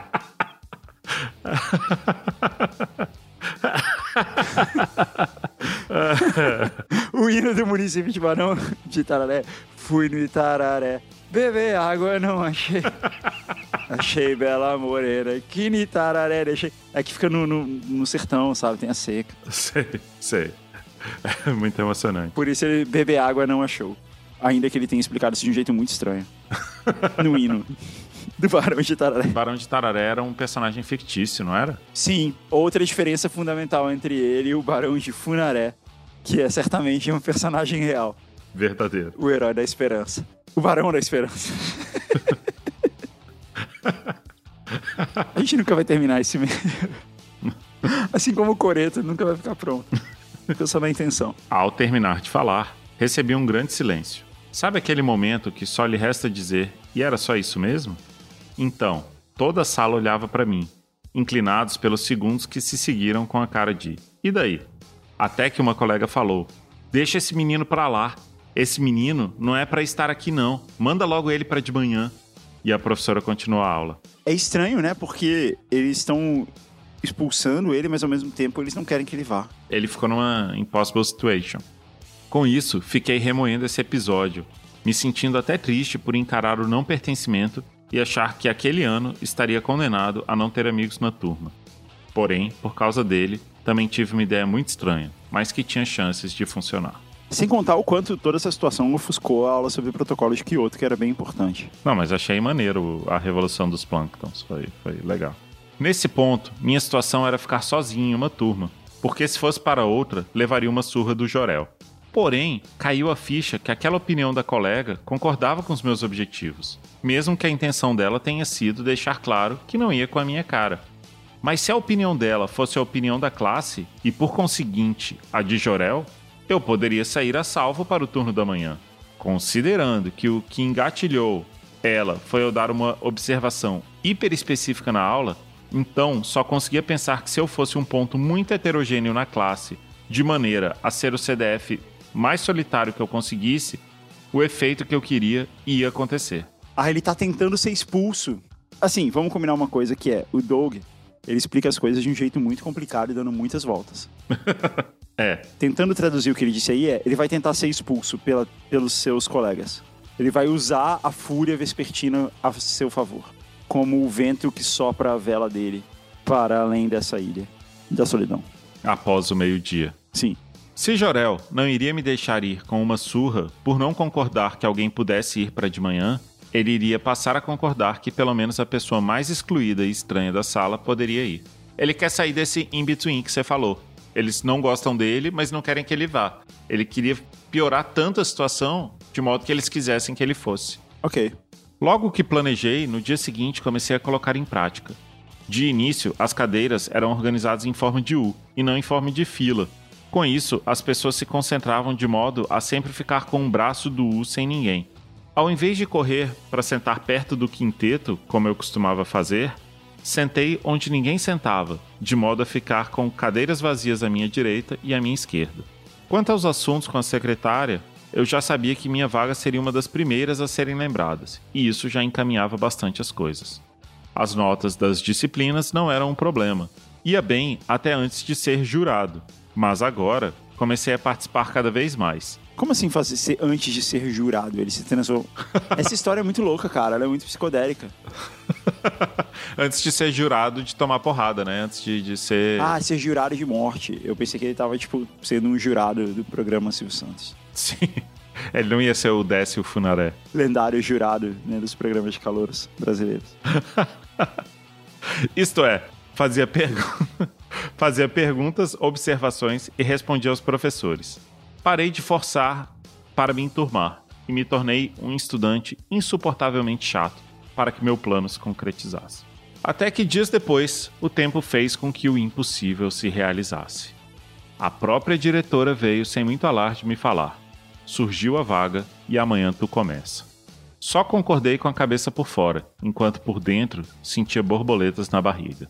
O hino do município de Barão de Tararé. Fui no Itararé, beber água não achei. Achei bela moreira, que no Itararé deixei. É que fica no sertão, sabe? Tem a seca. Sei. É muito emocionante. Por isso ele beber água não achou. Ainda que ele tenha explicado isso de um jeito muito estranho. No hino do Barão de Tararé. Barão de Tararé era um personagem fictício, não era? Sim, outra diferença fundamental entre ele e o Barão de Funaré, que é certamente um personagem real. Verdadeiro. O herói da esperança. O Barão da Esperança. A gente nunca vai terminar esse meio. Assim como o Coreto nunca vai ficar pronto. Fica só na intenção. Ao terminar de falar, recebi um grande silêncio. Sabe aquele momento que só lhe resta dizer, e era só isso mesmo? Então, toda a sala olhava para mim, inclinados pelos segundos que se seguiram com a cara de "e daí?". Até que uma colega falou: "Deixa esse menino pra lá. Esse menino não é pra estar aqui não. Manda logo ele pra de manhã." E a professora continuou a aula. É estranho, né? Porque eles estão expulsando ele, mas ao mesmo tempo eles não querem que ele vá. Ele ficou numa impossible situation. Com isso, fiquei remoendo esse episódio, me sentindo até triste por encarar o não pertencimento e achar que aquele ano estaria condenado a não ter amigos na turma. Porém, por causa dele, também tive uma ideia muito estranha, mas que tinha chances de funcionar. Sem contar o quanto toda essa situação ofuscou a aula sobre o protocolo de Kyoto, que era bem importante. Não, mas achei maneiro a revolução dos plânctons, foi legal. Nesse ponto, minha situação era ficar sozinho em uma turma, porque se fosse para outra, levaria uma surra do Jorel. Porém, caiu a ficha que aquela opinião da colega concordava com os meus objetivos, mesmo que a intenção dela tenha sido deixar claro que não ia com a minha cara. Mas se a opinião dela fosse a opinião da classe, e por conseguinte, a de Jorel, eu poderia sair a salvo para o turno da manhã. Considerando que o que engatilhou ela foi eu dar uma observação hiper específica na aula, então só conseguia pensar que se eu fosse um ponto muito heterogêneo na classe, de maneira a ser o CDF mais solitário que eu conseguisse, o efeito que eu queria ia acontecer. Ah, ele tá tentando ser expulso. Assim, vamos combinar uma coisa que é, o Doug, ele explica as coisas de um jeito muito complicado e dando muitas voltas. É. Tentando traduzir o que ele disse aí, ele vai tentar ser expulso pelos seus colegas. Ele vai usar a fúria vespertina a seu favor, como o vento que sopra a vela dele para além dessa ilha da solidão. Após o meio-dia. Sim. Se Jorel não iria me deixar ir com uma surra por não concordar que alguém pudesse ir para de manhã, ele iria passar a concordar que pelo menos a pessoa mais excluída e estranha da sala poderia ir. Ele quer sair desse in-between que você falou. Eles não gostam dele, mas não querem que ele vá. Ele queria piorar tanto a situação de modo que eles quisessem que ele fosse. Ok. Logo que planejei, no dia seguinte comecei a colocar em prática. De início, as cadeiras eram organizadas em forma de U e não em forma de fila. Com isso, as pessoas se concentravam de modo a sempre ficar com um braço do U sem ninguém. Ao invés de correr para sentar perto do quinteto, como eu costumava fazer, sentei onde ninguém sentava, de modo a ficar com cadeiras vazias à minha direita e à minha esquerda. Quanto aos assuntos com a secretária, eu já sabia que minha vaga seria uma das primeiras a serem lembradas, e isso já encaminhava bastante as coisas. As notas das disciplinas não eram um problema. Ia bem até antes de ser jurado, mas agora comecei a participar cada vez mais. Como assim fazer antes de ser jurado? Ele se transformou. Essa história é muito louca, cara. Ela é muito psicodélica. Antes de ser jurado de tomar porrada, né? Antes de ser... Ah, ser jurado de morte. Eu pensei que ele tava, sendo um jurado do programa Silvio Santos. Sim. Ele não ia ser o Décio Funaré. Lendário jurado, né, dos programas de calouros brasileiros. Isto é, fazia perguntas, observações e respondia aos professores. Parei de forçar para me enturmar e me tornei um estudante insuportavelmente chato para que meu plano se concretizasse. Até que dias depois, o tempo fez com que o impossível se realizasse. A própria diretora veio sem muito alarde me falar. Surgiu a vaga e amanhã tu começa. Só concordei com a cabeça por fora, enquanto por dentro sentia borboletas na barriga.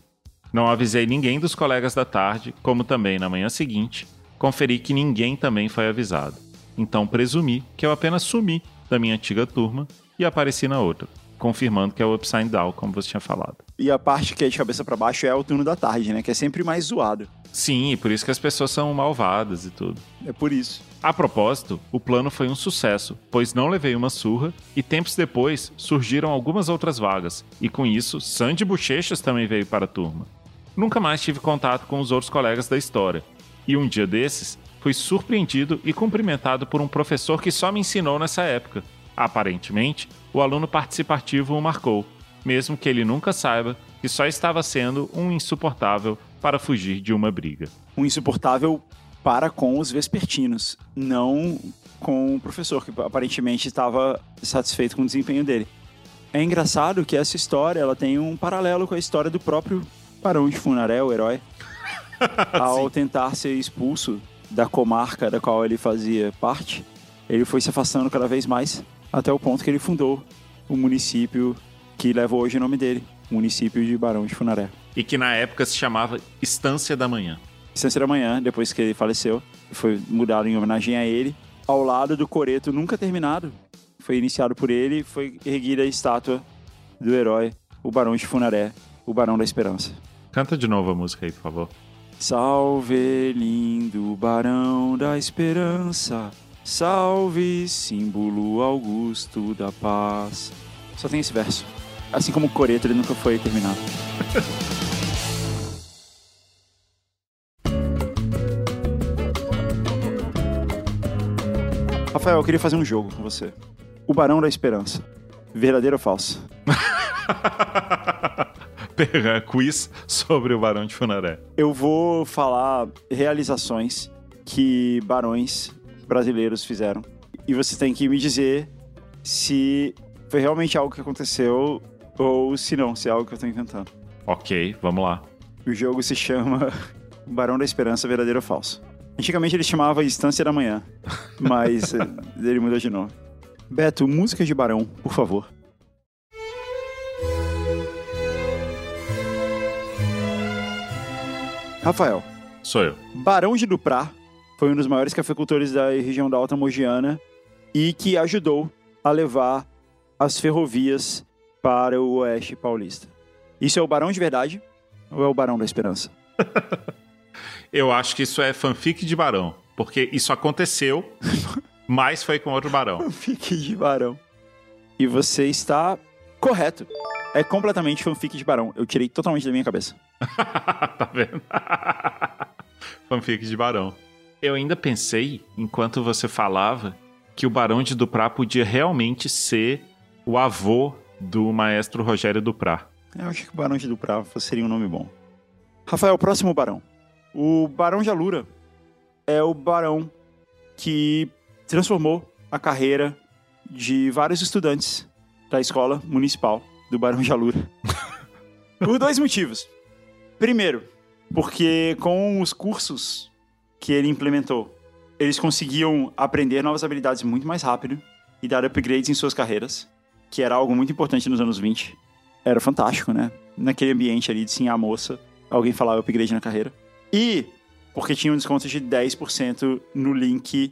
Não avisei ninguém dos colegas da tarde, como também na manhã seguinte, conferi que ninguém também foi avisado. Então presumi que eu apenas sumi da minha antiga turma e apareci na outra, confirmando que é o upside down, como você tinha falado. E a parte que é de cabeça pra baixo é o turno da tarde, né? Que é sempre mais zoado. Sim, e por isso que as pessoas são malvadas e tudo. É por isso. A propósito, o plano foi um sucesso, pois não levei uma surra e tempos depois surgiram algumas outras vagas, e com isso, Sandy Bochechas também veio para a turma. Nunca mais tive contato com os outros colegas da história, e um dia desses, fui surpreendido e cumprimentado por um professor que só me ensinou nessa época. Aparentemente, o aluno participativo o marcou, mesmo que ele nunca saiba que só estava sendo um insuportável para fugir de uma briga. Um insuportável para com os vespertinos, não com o professor, que aparentemente estava satisfeito com o desempenho dele. É engraçado que essa história ela tem um paralelo com a história do próprio Barão de Funaré, o herói, ao tentar ser expulso da comarca da qual ele fazia parte. Ele foi se afastando cada vez mais, até o ponto que ele fundou o município que leva hoje o nome dele, o município de Barão de Funaré. E que na época se chamava Estância da Manhã. Estância da Manhã, depois que ele faleceu, foi mudado em homenagem a ele, ao lado do coreto nunca terminado. Foi iniciado por ele, foi erguida a estátua do herói, o Barão de Funaré, o Barão da Esperança. Canta de novo a música aí, por favor. Salve, lindo Barão da Esperança, salve, símbolo augusto da paz. Só tem esse verso. Assim como o coreto, ele nunca foi terminado. Rafael, eu queria fazer um jogo com você. O Barão da Esperança. Verdadeiro ou falso? Quiz sobre o Barão de Funaré. Eu vou falar realizações que barões brasileiros fizeram. E você tem que me dizer se foi realmente algo que aconteceu ou se não, se é algo que eu tô inventando. Ok, vamos lá. O jogo se chama Barão da Esperança, Verdadeiro ou Falso. Antigamente ele chamava Estância da Manhã, mas ele mudou de nome. Beto, música de Barão, por favor. Rafael. Sou eu. Barão de Duprá foi um dos maiores cafeicultores da região da Alta Mogiana e que ajudou a levar as ferrovias para o oeste paulista. Isso é o Barão de verdade ou é o Barão da Esperança? Eu acho que isso é fanfic de Barão, porque isso aconteceu, mas foi com outro Barão. Fanfic de Barão. E você está correto. É completamente fanfic de Barão. Eu tirei totalmente da minha cabeça. Tá vendo? Fanfic de Barão. Eu ainda pensei, enquanto você falava, que o Barão de Duprá podia realmente ser o avô do maestro Rogério Duprá. Eu acho que o Barão de Duprá seria um nome bom. Rafael, próximo Barão. O Barão de Alura é o barão que transformou a carreira de vários estudantes da escola municipal do Barão de Alura. Por dois motivos. Primeiro, porque com os cursos que ele implementou, eles conseguiam aprender novas habilidades muito mais rápido e dar upgrades em suas carreiras, que era algo muito importante nos anos 20. Era fantástico, né? Naquele ambiente ali de sim a moça, alguém falava upgrade na carreira. E porque tinha um desconto de 10% no link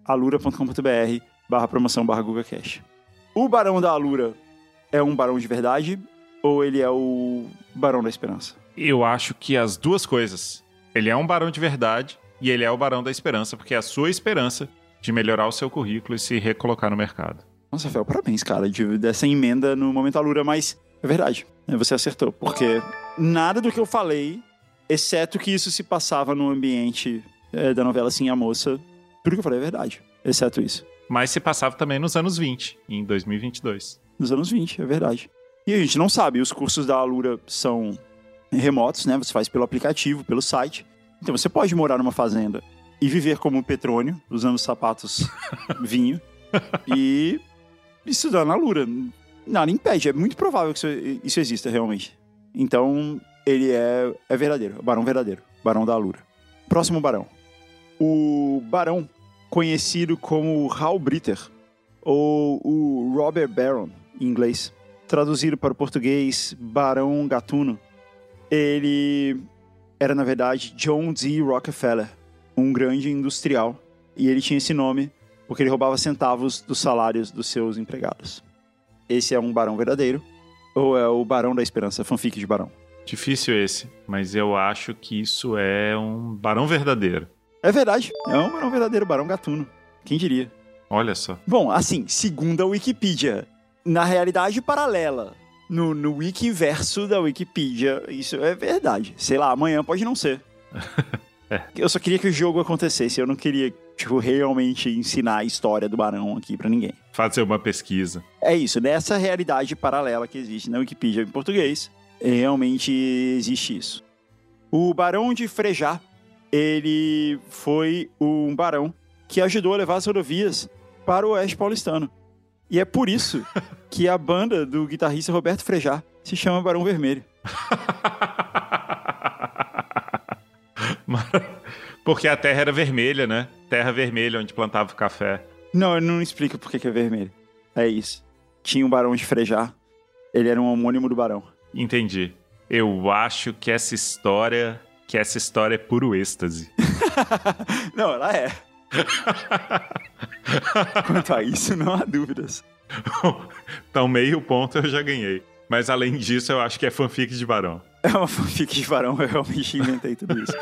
alura.com.br/promoção/GugaCash. O Barão da Alura é um barão de verdade ou ele é o Barão da Esperança? Eu acho que as duas coisas. Ele é um barão de verdade e ele é o Barão da Esperança, porque é a sua esperança de melhorar o seu currículo e se recolocar no mercado. Nossa, Rafael, parabéns, cara, dessa emenda no Momento Alura, mas é verdade, você acertou, porque nada do que eu falei, exceto que isso se passava no ambiente da novela Sim a Moça, tudo que eu falei é verdade, exceto isso. Mas se passava também nos anos 20, em 2022. Nos anos 20, é verdade. E a gente não sabe, os cursos da Alura são remotos, né? Você faz pelo aplicativo, pelo site. Então você pode morar numa fazenda e viver como um Petrônio, usando sapatos vinho, e estudar na Alura. Nada impede, é muito provável que isso exista realmente. Então, ele é verdadeiro, barão verdadeiro, Barão da Alura. Próximo barão. O barão conhecido como Hal Britter, ou o Robert Baron, em inglês, traduzido para o português Barão Gatuno, ele era, na verdade, John D. Rockefeller, um grande industrial. E ele tinha esse nome porque ele roubava centavos dos salários dos seus empregados. Esse é um barão verdadeiro, ou é o Barão da Esperança, fanfic de barão? Difícil esse, mas eu acho que isso é um barão verdadeiro. É verdade, é um barão verdadeiro, barão gatuno. Quem diria? Olha só. Bom, assim, segundo a Wikipedia, na realidade paralela, no Wikiverso da Wikipedia, isso é verdade. Sei lá, amanhã pode não ser. Eu só queria que o jogo acontecesse, eu não queria, realmente ensinar a história do barão aqui pra ninguém. Fazer uma pesquisa. É isso, nessa realidade paralela que existe na Wikipedia em português, realmente existe isso. O Barão de Frejá, ele foi um barão que ajudou a levar as rodovias para o oeste paulistano. E é por isso que a banda do guitarrista Roberto Frejá se chama Barão Vermelho. Porque a terra era vermelha, né? Terra vermelha, onde plantava o café. Não, ele não explica por que é vermelho. É isso. Tinha um Barão de Frejá, ele era um homônimo do barão. Entendi. Eu acho que essa história é puro êxtase. Não, ela é. Quanto a isso, não há dúvidas. Então, meio ponto eu já ganhei. Mas além disso, eu acho que é fanfic de barão. É uma fanfic de barão, eu realmente inventei tudo isso.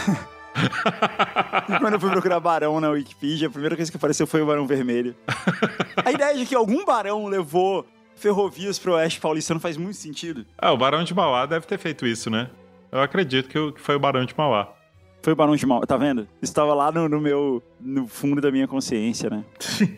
E quando eu fui procurar barão na Wikipedia, a primeira coisa que apareceu foi o Barão Vermelho. A ideia de que algum barão levou ferrovias pro oeste paulistano faz muito sentido. O Barão de Mauá deve ter feito isso, né? Eu acredito que foi o Barão de Mauá. Foi o Barão de Mauá, tá vendo? Estava lá no fundo da minha consciência, né?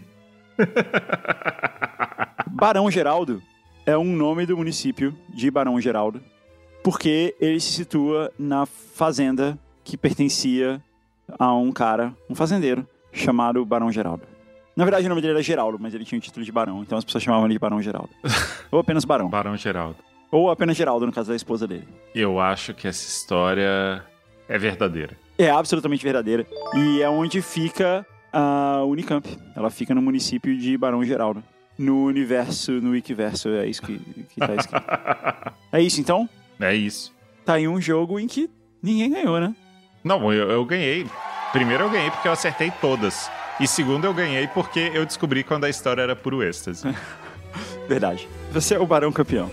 Barão Geraldo é um nome do município de Barão Geraldo, porque ele se situa na fazenda que pertencia a um fazendeiro, chamado Barão Geraldo. Na verdade, o nome dele era Geraldo, mas ele tinha o título de barão, então as pessoas chamavam ele de Barão Geraldo. Ou apenas Barão. Barão Geraldo. Ou apenas Geraldo, no caso da esposa dele. Eu acho que essa história é verdadeira. É absolutamente verdadeira. E é onde fica a Unicamp. Ela fica no município de Barão Geraldo. No Wikiverso, é isso que tá escrito. É isso, então? É isso. Tá aí um jogo em que ninguém ganhou, né? Não, eu ganhei. Primeiro eu ganhei porque eu acertei todas. E segundo eu ganhei porque eu descobri quando a história era puro êxtase. Verdade. Você é o Barão campeão.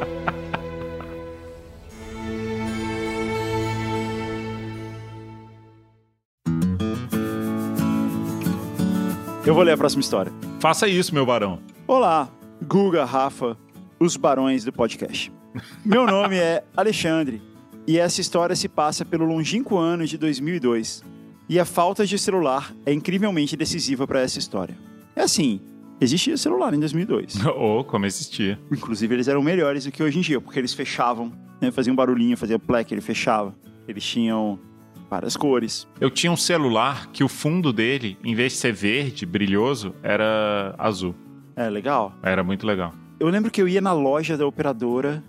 Eu vou ler a próxima história. Faça isso, meu barão. Olá, Guga, Rafa, os barões do podcast. Meu nome é Alexandre e essa história se passa pelo longínquo ano de 2002. E a falta de celular é incrivelmente decisiva para essa história. É assim, existia celular em 2002. Como existia. Inclusive, eles eram melhores do que hoje em dia, porque eles fechavam, né? Faziam um barulhinho, fazia pleque, ele fechava. Eles tinham várias cores. Eu tinha um celular que o fundo dele, em vez de ser verde, brilhoso, era azul. É, legal. Era muito legal. Eu lembro que eu ia na loja da operadora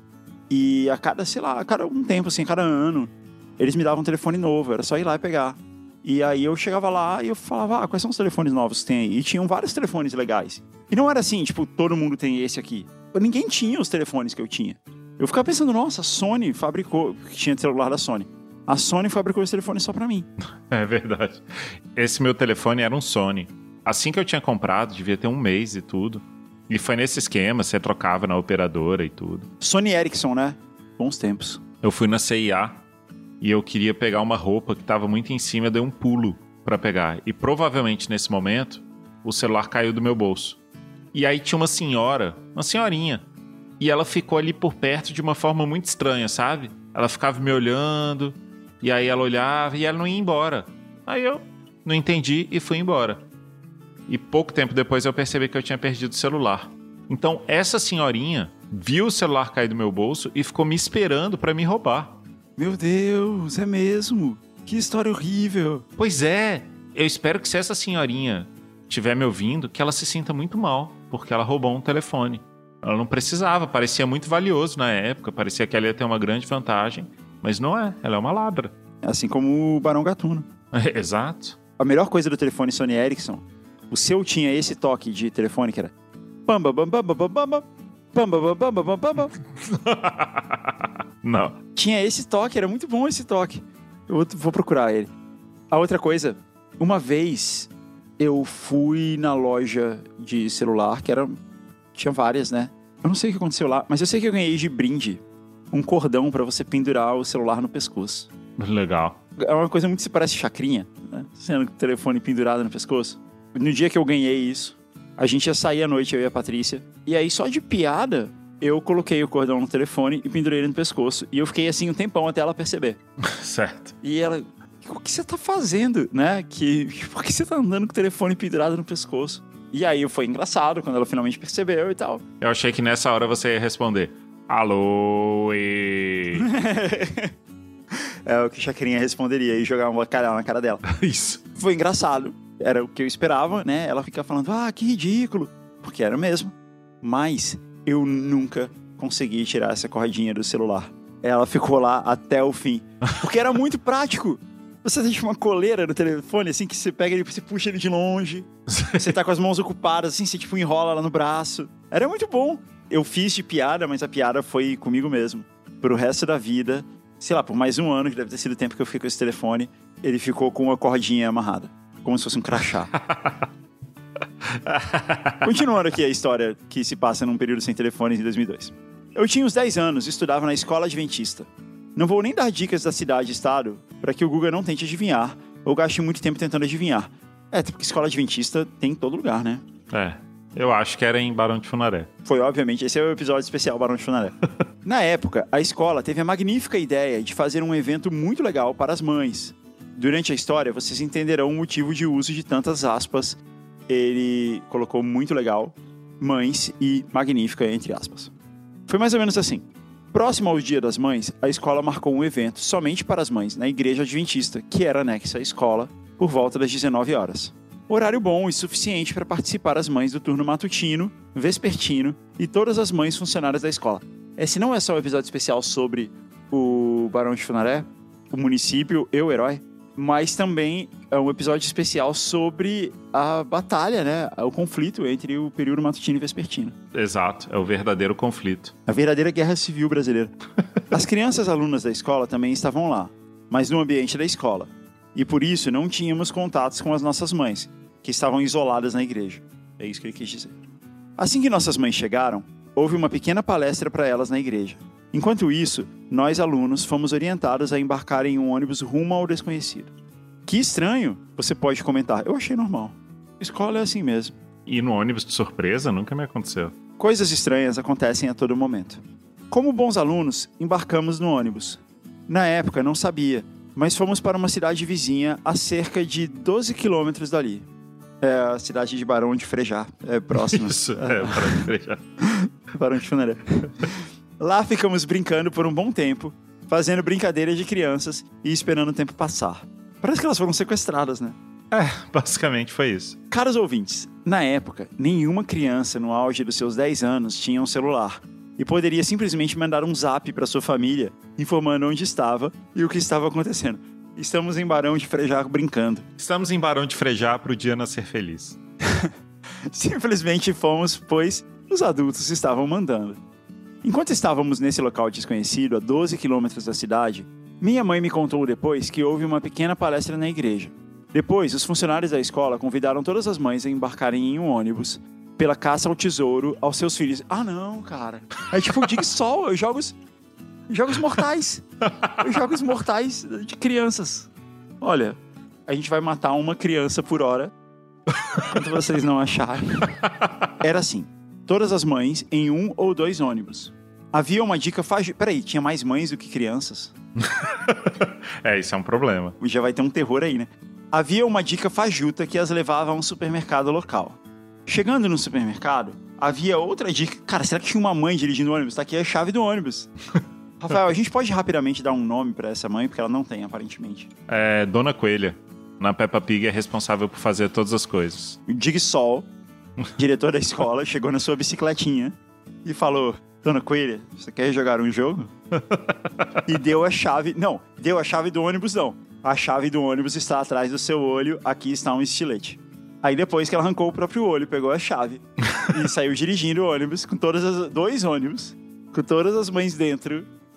e a cada um tempo, assim, a cada ano, eles me davam um telefone novo, era só ir lá e pegar. E aí eu chegava lá e eu falava, quais são os telefones novos que tem aí? E tinham vários telefones legais. E não era assim, tipo, todo mundo tem esse aqui. Ninguém tinha os telefones que eu tinha. Eu ficava pensando, nossa, a Sony fabricou, que tinha celular da Sony. A Sony fabricou esse telefone só pra mim. É verdade. Esse meu telefone era um Sony. Assim que eu tinha comprado, devia ter um mês e tudo. E foi nesse esquema, você trocava na operadora e tudo. Sony Ericsson, né? Bons tempos. Eu fui na CIA e eu queria pegar uma roupa que estava muito em cima, eu dei um pulo pra pegar. E provavelmente nesse momento, o celular caiu do meu bolso. E aí tinha uma senhorinha. E ela ficou ali por perto de uma forma muito estranha, sabe? Ela ficava me olhando, e aí ela olhava e ela não ia embora. Aí eu não entendi e fui embora. E pouco tempo depois eu percebi que eu tinha perdido o celular. Então essa senhorinha viu o celular cair do meu bolso e ficou me esperando pra me roubar. Meu Deus, é mesmo? Que história horrível. Pois é, eu espero que se essa senhorinha estiver me ouvindo, que ela se sinta muito mal, porque ela roubou um telefone. Ela não precisava, parecia muito valioso na época, parecia que ela ia ter uma grande vantagem, mas não é, ela é uma ladra. Assim como o Barão Gatuno. Exato. A melhor coisa do telefone Sony Ericsson, o seu tinha esse toque de telefone que era... Não. Tinha esse toque, era muito bom esse toque. Eu vou procurar ele. A outra coisa, uma vez eu fui na loja de celular, tinha várias, né? Eu não sei o que aconteceu lá, mas eu sei que eu ganhei de brinde um cordão pra você pendurar o celular no pescoço. Legal. É uma coisa muito que se parece chacrinha, né? Sendo o telefone pendurado no pescoço. No dia que eu ganhei isso, a gente ia sair à noite, eu e a Patrícia. E aí, só de piada, eu coloquei o cordão no telefone e pendurei ele no pescoço. E eu fiquei assim um tempão até ela perceber. Certo. E ela, o que você tá fazendo, né? Por que você tá andando com o telefone pendurado no pescoço? E aí foi engraçado quando ela finalmente percebeu e tal. Eu achei que nessa hora você ia responder: alô, e... É o que a Chacrinha responderia e jogar um bacalhau na cara dela. Isso. Foi engraçado. Era o que eu esperava, né? Ela fica falando, que ridículo. Porque era mesmo. Mas eu nunca consegui tirar essa corredinha do celular. Ela ficou lá até o fim. Porque era muito prático. Você tem uma coleira no telefone, assim, que você pega ele, você puxa ele de longe. Você tá com as mãos ocupadas, assim, você tipo enrola lá no braço. Era muito bom. Eu fiz de piada, mas a piada foi comigo mesmo. Pro resto da vida, sei lá, por mais um ano, que deve ter sido o tempo que eu fiquei com esse telefone, ele ficou com uma cordinha amarrada. Como se fosse um crachá. Continuando aqui a história que se passa num período sem telefones em 2002. Eu tinha uns 10 anos e estudava na escola adventista. Não vou nem dar dicas da cidade e estado para que o Google não tente adivinhar ou gaste muito tempo tentando adivinhar. Porque escola adventista tem em todo lugar, né? Eu acho que era em Barão de Funaré. Foi, obviamente, esse é o episódio especial Barão de Funaré. Na época, a escola teve a magnífica ideia de fazer um evento muito legal para as mães. Durante a história, vocês entenderão o motivo de uso de tantas aspas. Ele colocou muito legal, mães e magnífica entre aspas. Foi mais ou menos assim. Próximo ao Dia das Mães, a escola marcou um evento somente para as mães na igreja adventista, que era anexa à escola, por volta das 19 horas. Horário bom e suficiente para participar as mães do turno matutino, vespertino e todas as mães funcionárias da escola. Esse não é só um episódio especial sobre o Barão de Funaré, o município e o herói, mas também é um episódio especial sobre a batalha, né? O conflito entre o período matutino e vespertino. Exato, é o verdadeiro conflito. A verdadeira guerra civil brasileira. As crianças alunas da escola também estavam lá, mas no ambiente da escola. E por isso não tínhamos contatos com as nossas mães, que estavam isoladas na igreja. É isso que ele quis dizer. Assim que nossas mães chegaram, houve uma pequena palestra para elas na igreja. Enquanto isso, nós alunos fomos orientados a embarcar em um ônibus rumo ao desconhecido. Que estranho, você pode comentar. Eu achei normal. Escola é assim mesmo. E no ônibus de surpresa nunca me aconteceu. Coisas estranhas acontecem a todo momento. Como bons alunos, embarcamos no ônibus. Na época, não sabia, mas fomos para uma cidade vizinha a cerca de 12 quilômetros dali. É a cidade de Barão de Frejá. É próximo. Isso, Barão de Frejá. Barão de Funaré. Lá ficamos brincando por um bom tempo, fazendo brincadeira de crianças e esperando o tempo passar. Parece que elas foram sequestradas, né? Basicamente foi isso. Caros ouvintes, na época, nenhuma criança no auge dos seus 10 anos tinha um celular e poderia simplesmente mandar um zap para sua família, informando onde estava e o que estava acontecendo. Estamos em Barão de Frejá brincando. Estamos em Barão de Frejá pro dia nascer feliz. Simplesmente fomos, pois os adultos estavam mandando. Enquanto estávamos nesse local desconhecido, a 12 quilômetros da cidade, minha mãe me contou depois que houve uma pequena palestra na igreja. Depois, os funcionários da escola convidaram todas as mães a embarcarem em um ônibus pela caça ao tesouro aos seus filhos. Ah, não, cara. É tipo Dig Sol, jogos mortais. Jogos mortais de crianças. Olha, a gente vai matar uma criança por hora, enquanto vocês não acharem. Era assim. Todas as mães em um ou dois ônibus. Havia uma dica fajuta. Peraí, tinha mais mães do que crianças? Isso é um problema. Já vai ter um terror aí, né? Havia uma dica fajuta que as levava a um supermercado local. Chegando no supermercado, havia outra dica. Cara, será que tinha uma mãe dirigindo o ônibus? Tá aqui a chave do ônibus. Rafael, a gente pode rapidamente dar um nome pra essa mãe? Porque ela não tem, aparentemente. Dona Coelha. Na Peppa Pig é responsável por fazer todas as coisas. O Dig Sol, diretor da escola, chegou na sua bicicletinha e falou: Dona Coelha, você quer jogar um jogo? E deu a chave... Não, deu a chave do ônibus, não. A chave do ônibus está atrás do seu olho, aqui está um estilete. Aí depois que ela arrancou o próprio olho, pegou a chave e saiu dirigindo o ônibus, com dois ônibus, com todas as mães dentro,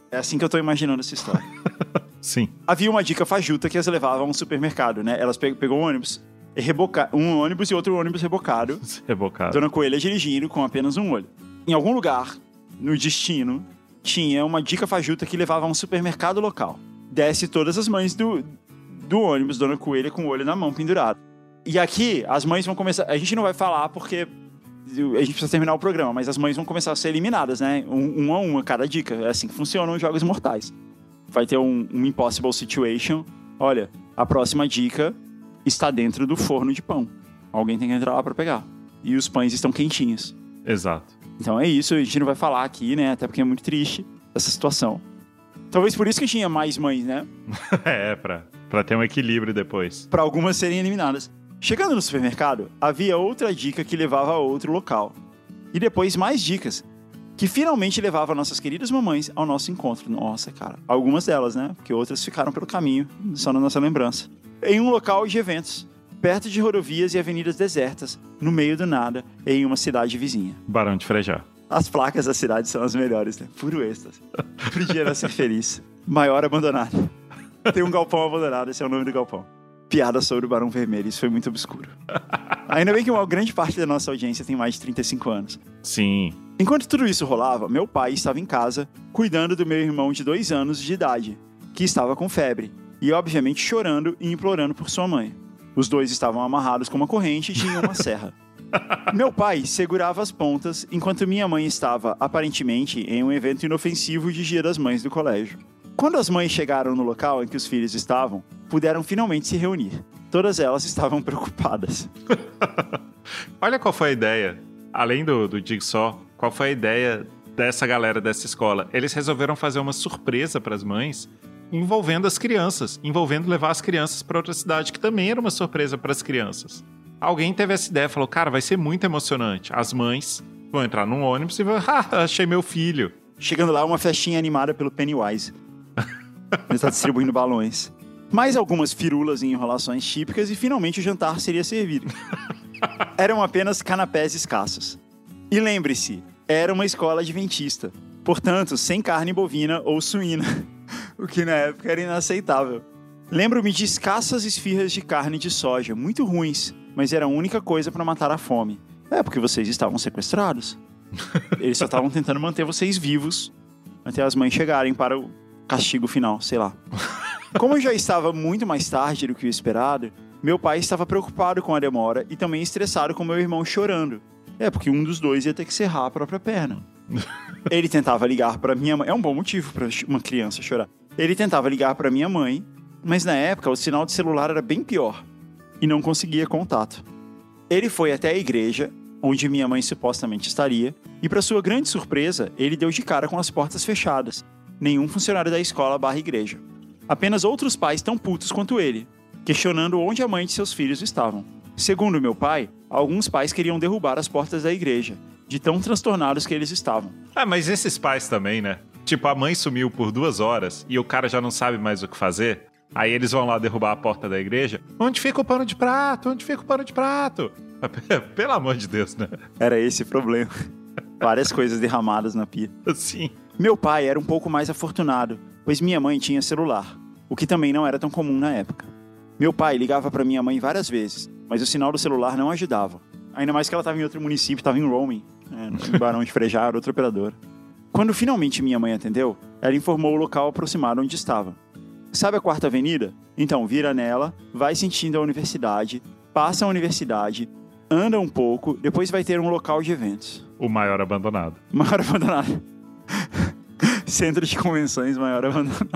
É assim que eu tô imaginando essa história. Sim. Havia uma dica fajuta que as levava a um supermercado, né? Elas pegou um ônibus, um ônibus e outro ônibus rebocado. Rebocado. Dona Coelha dirigindo com apenas um olho. Em algum lugar, no destino, tinha uma dica fajuta que levava a um supermercado local. Desce todas as mães do ônibus, Dona Coelha com o olho na mão pendurado. E aqui, as mães vão começar... A gente não vai falar porque a gente precisa terminar o programa, mas as mães vão começar a ser eliminadas, né? Uma a uma, cada dica. É assim que funcionam os Jogos Mortais. Vai ter um impossible situation. Olha, a próxima dica está dentro do forno de pão. Alguém tem que entrar lá para pegar. E os pães estão quentinhos. Exato. Então é isso, a gente não vai falar aqui, né? Até porque é muito triste essa situação. Talvez por isso que tinha mais mães, né? pra ter um equilíbrio depois. Para algumas serem eliminadas. Chegando no supermercado, havia outra dica que levava a outro local. E depois mais dicas, que finalmente levavam nossas queridas mamães ao nosso encontro. Nossa, cara. Algumas delas, né? Porque outras ficaram pelo caminho, só na nossa lembrança. Em um local de eventos, perto de rodovias e avenidas desertas, no meio do nada, em uma cidade vizinha. Barão de Frejá. As placas da cidade são as melhores, né? Puro êxtase. Podia ser feliz. Maior abandonado. Tem um galpão abandonado, esse é o nome do galpão. Piada sobre o Barão Vermelho, isso foi muito obscuro. Ainda bem que uma grande parte da nossa audiência tem mais de 35 anos. Sim. Enquanto tudo isso rolava, meu pai estava em casa, cuidando do meu irmão de 2 anos de idade, que estava com febre, e obviamente chorando e implorando por sua mãe. Os dois estavam amarrados com uma corrente e tinham uma serra. Meu pai segurava as pontas, enquanto minha mãe estava, aparentemente, em um evento inofensivo de Dia das Mães do colégio. Quando as mães chegaram no local em que os filhos estavam, puderam finalmente se reunir. Todas elas estavam preocupadas. Olha qual foi a ideia. Além do Jigsaw, qual foi a ideia dessa galera dessa escola? Eles resolveram fazer uma surpresa para as mães envolvendo as crianças, envolvendo levar as crianças para outra cidade, que também era uma surpresa para as crianças. Alguém teve essa ideia, falou, cara, vai ser muito emocionante. As mães vão entrar num ônibus e vão, achei meu filho. Chegando lá, uma festinha animada pelo Pennywise. Ele está distribuindo balões. Mais algumas firulas e enrolações típicas e finalmente o jantar seria servido. Eram apenas canapés escassos. E lembre-se, era uma escola adventista. Portanto, sem carne bovina ou suína. O que na época era inaceitável. Lembro-me de escassas esfirras de carne de soja, muito ruins, mas era a única coisa para matar a fome. É porque vocês estavam sequestrados. Eles só estavam tentando manter vocês vivos até as mães chegarem para o castigo final, sei lá. Como já estava muito mais tarde do que o esperado, meu pai estava preocupado com a demora e também estressado com meu irmão chorando. É, porque um dos dois ia ter que serrar a própria perna. Ele tentava ligar para minha mãe. É um bom motivo para uma criança chorar. Ele tentava ligar para minha mãe, mas na época o sinal de celular era bem pior e não conseguia contato. Ele foi até a igreja, onde minha mãe supostamente estaria, e para sua grande surpresa, ele deu de cara com as portas fechadas. Nenhum funcionário da escola/igreja. Apenas outros pais tão putos quanto ele, questionando onde a mãe de seus filhos estavam. Segundo meu pai, alguns pais queriam derrubar as portas da igreja, de tão transtornados que eles estavam. Mas esses pais também, né? Tipo, a mãe sumiu por 2 horas e o cara já não sabe mais o que fazer. Aí eles vão lá derrubar a porta da igreja. Onde fica o pano de prato? Onde fica o pano de prato? Pelo amor de Deus, né? Era esse o problema. Várias coisas derramadas na pia. Sim. Meu pai era um pouco mais afortunado, pois minha mãe tinha celular, o que também não era tão comum na época. Meu pai ligava para minha mãe várias vezes, mas o sinal do celular não ajudava. Ainda mais que ela estava em outro município, estava em roaming, no Barão de Frejá, outra operadora. Quando finalmente minha mãe atendeu, ela informou o local aproximado onde estava. Sabe a 4ª Avenida? Então vira nela, vai sentindo a universidade, passa a universidade, anda um pouco, depois vai ter um local de eventos. O maior abandonado. Maior abandonado. Centro de Convenções Maior Abandonado.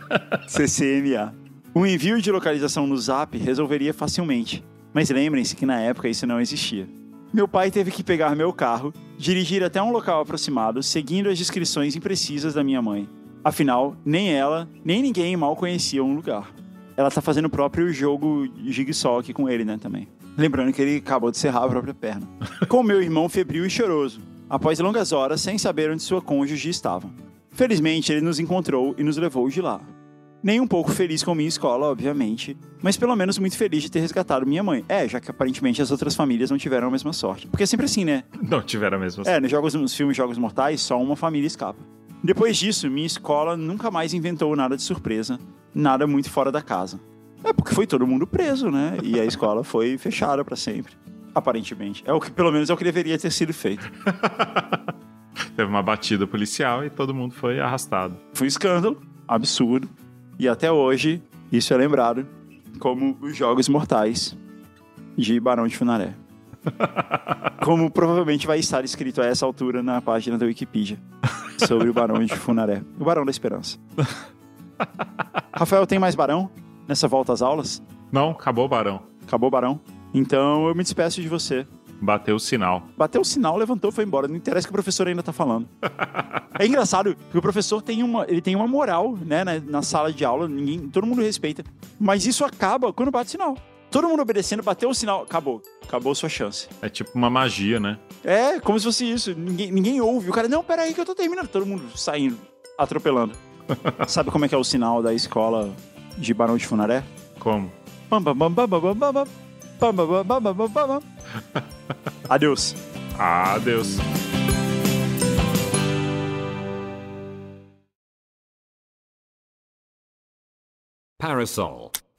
CCMA. Um envio de localização no Zap resolveria facilmente, mas lembrem-se que na época isso não existia. Meu pai teve que pegar meu carro, dirigir até um local aproximado, seguindo as descrições imprecisas da minha mãe. Afinal, nem ela, nem ninguém mal conhecia um lugar. Ela tá fazendo o próprio jogo Jigsaw aqui com ele, né, também. Lembrando que ele acabou de serrar a própria perna. Com meu irmão febril e choroso, após longas horas sem saber onde sua cônjuge estava. Felizmente, ele nos encontrou e nos levou de lá. Nem um pouco feliz com minha escola, obviamente, mas pelo menos muito feliz de ter resgatado minha mãe. Já que aparentemente as outras famílias não tiveram a mesma sorte. Porque é sempre assim, né? Não tiveram a mesma sorte. Nos filmes Jogos Mortais, só uma família escapa. Depois disso, minha escola nunca mais inventou nada de surpresa, nada muito fora da casa. É porque foi todo mundo preso, né? E a escola foi fechada pra sempre. Aparentemente. Pelo menos é o que deveria ter sido feito. Teve uma batida policial e todo mundo foi arrastado. Foi um escândalo, absurdo. E até hoje, isso é lembrado como os Jogos Mortais de Barão de Funaré. Como provavelmente vai estar escrito a essa altura na página da Wikipedia sobre o Barão de Funaré. O Barão da Esperança. Rafael, tem mais Barão nessa volta às aulas? Não, acabou o Barão. Acabou o Barão? Então eu me despeço de você. Bateu o sinal. Bateu o sinal, levantou, foi embora. Não interessa o que o professor ainda tá falando. É engraçado que o professor tem uma moral, né, na sala de aula, todo mundo respeita. Mas isso acaba quando bate o sinal. Todo mundo obedecendo, bateu o sinal, acabou. Acabou sua chance. É tipo uma magia, né? É, como se fosse isso. Ninguém ouve. O cara, não, peraí que eu tô terminando. Todo mundo saindo, atropelando. Sabe como é que é o sinal da escola de Barão de Funaré? Como? Adeus. Adeus. Parasol.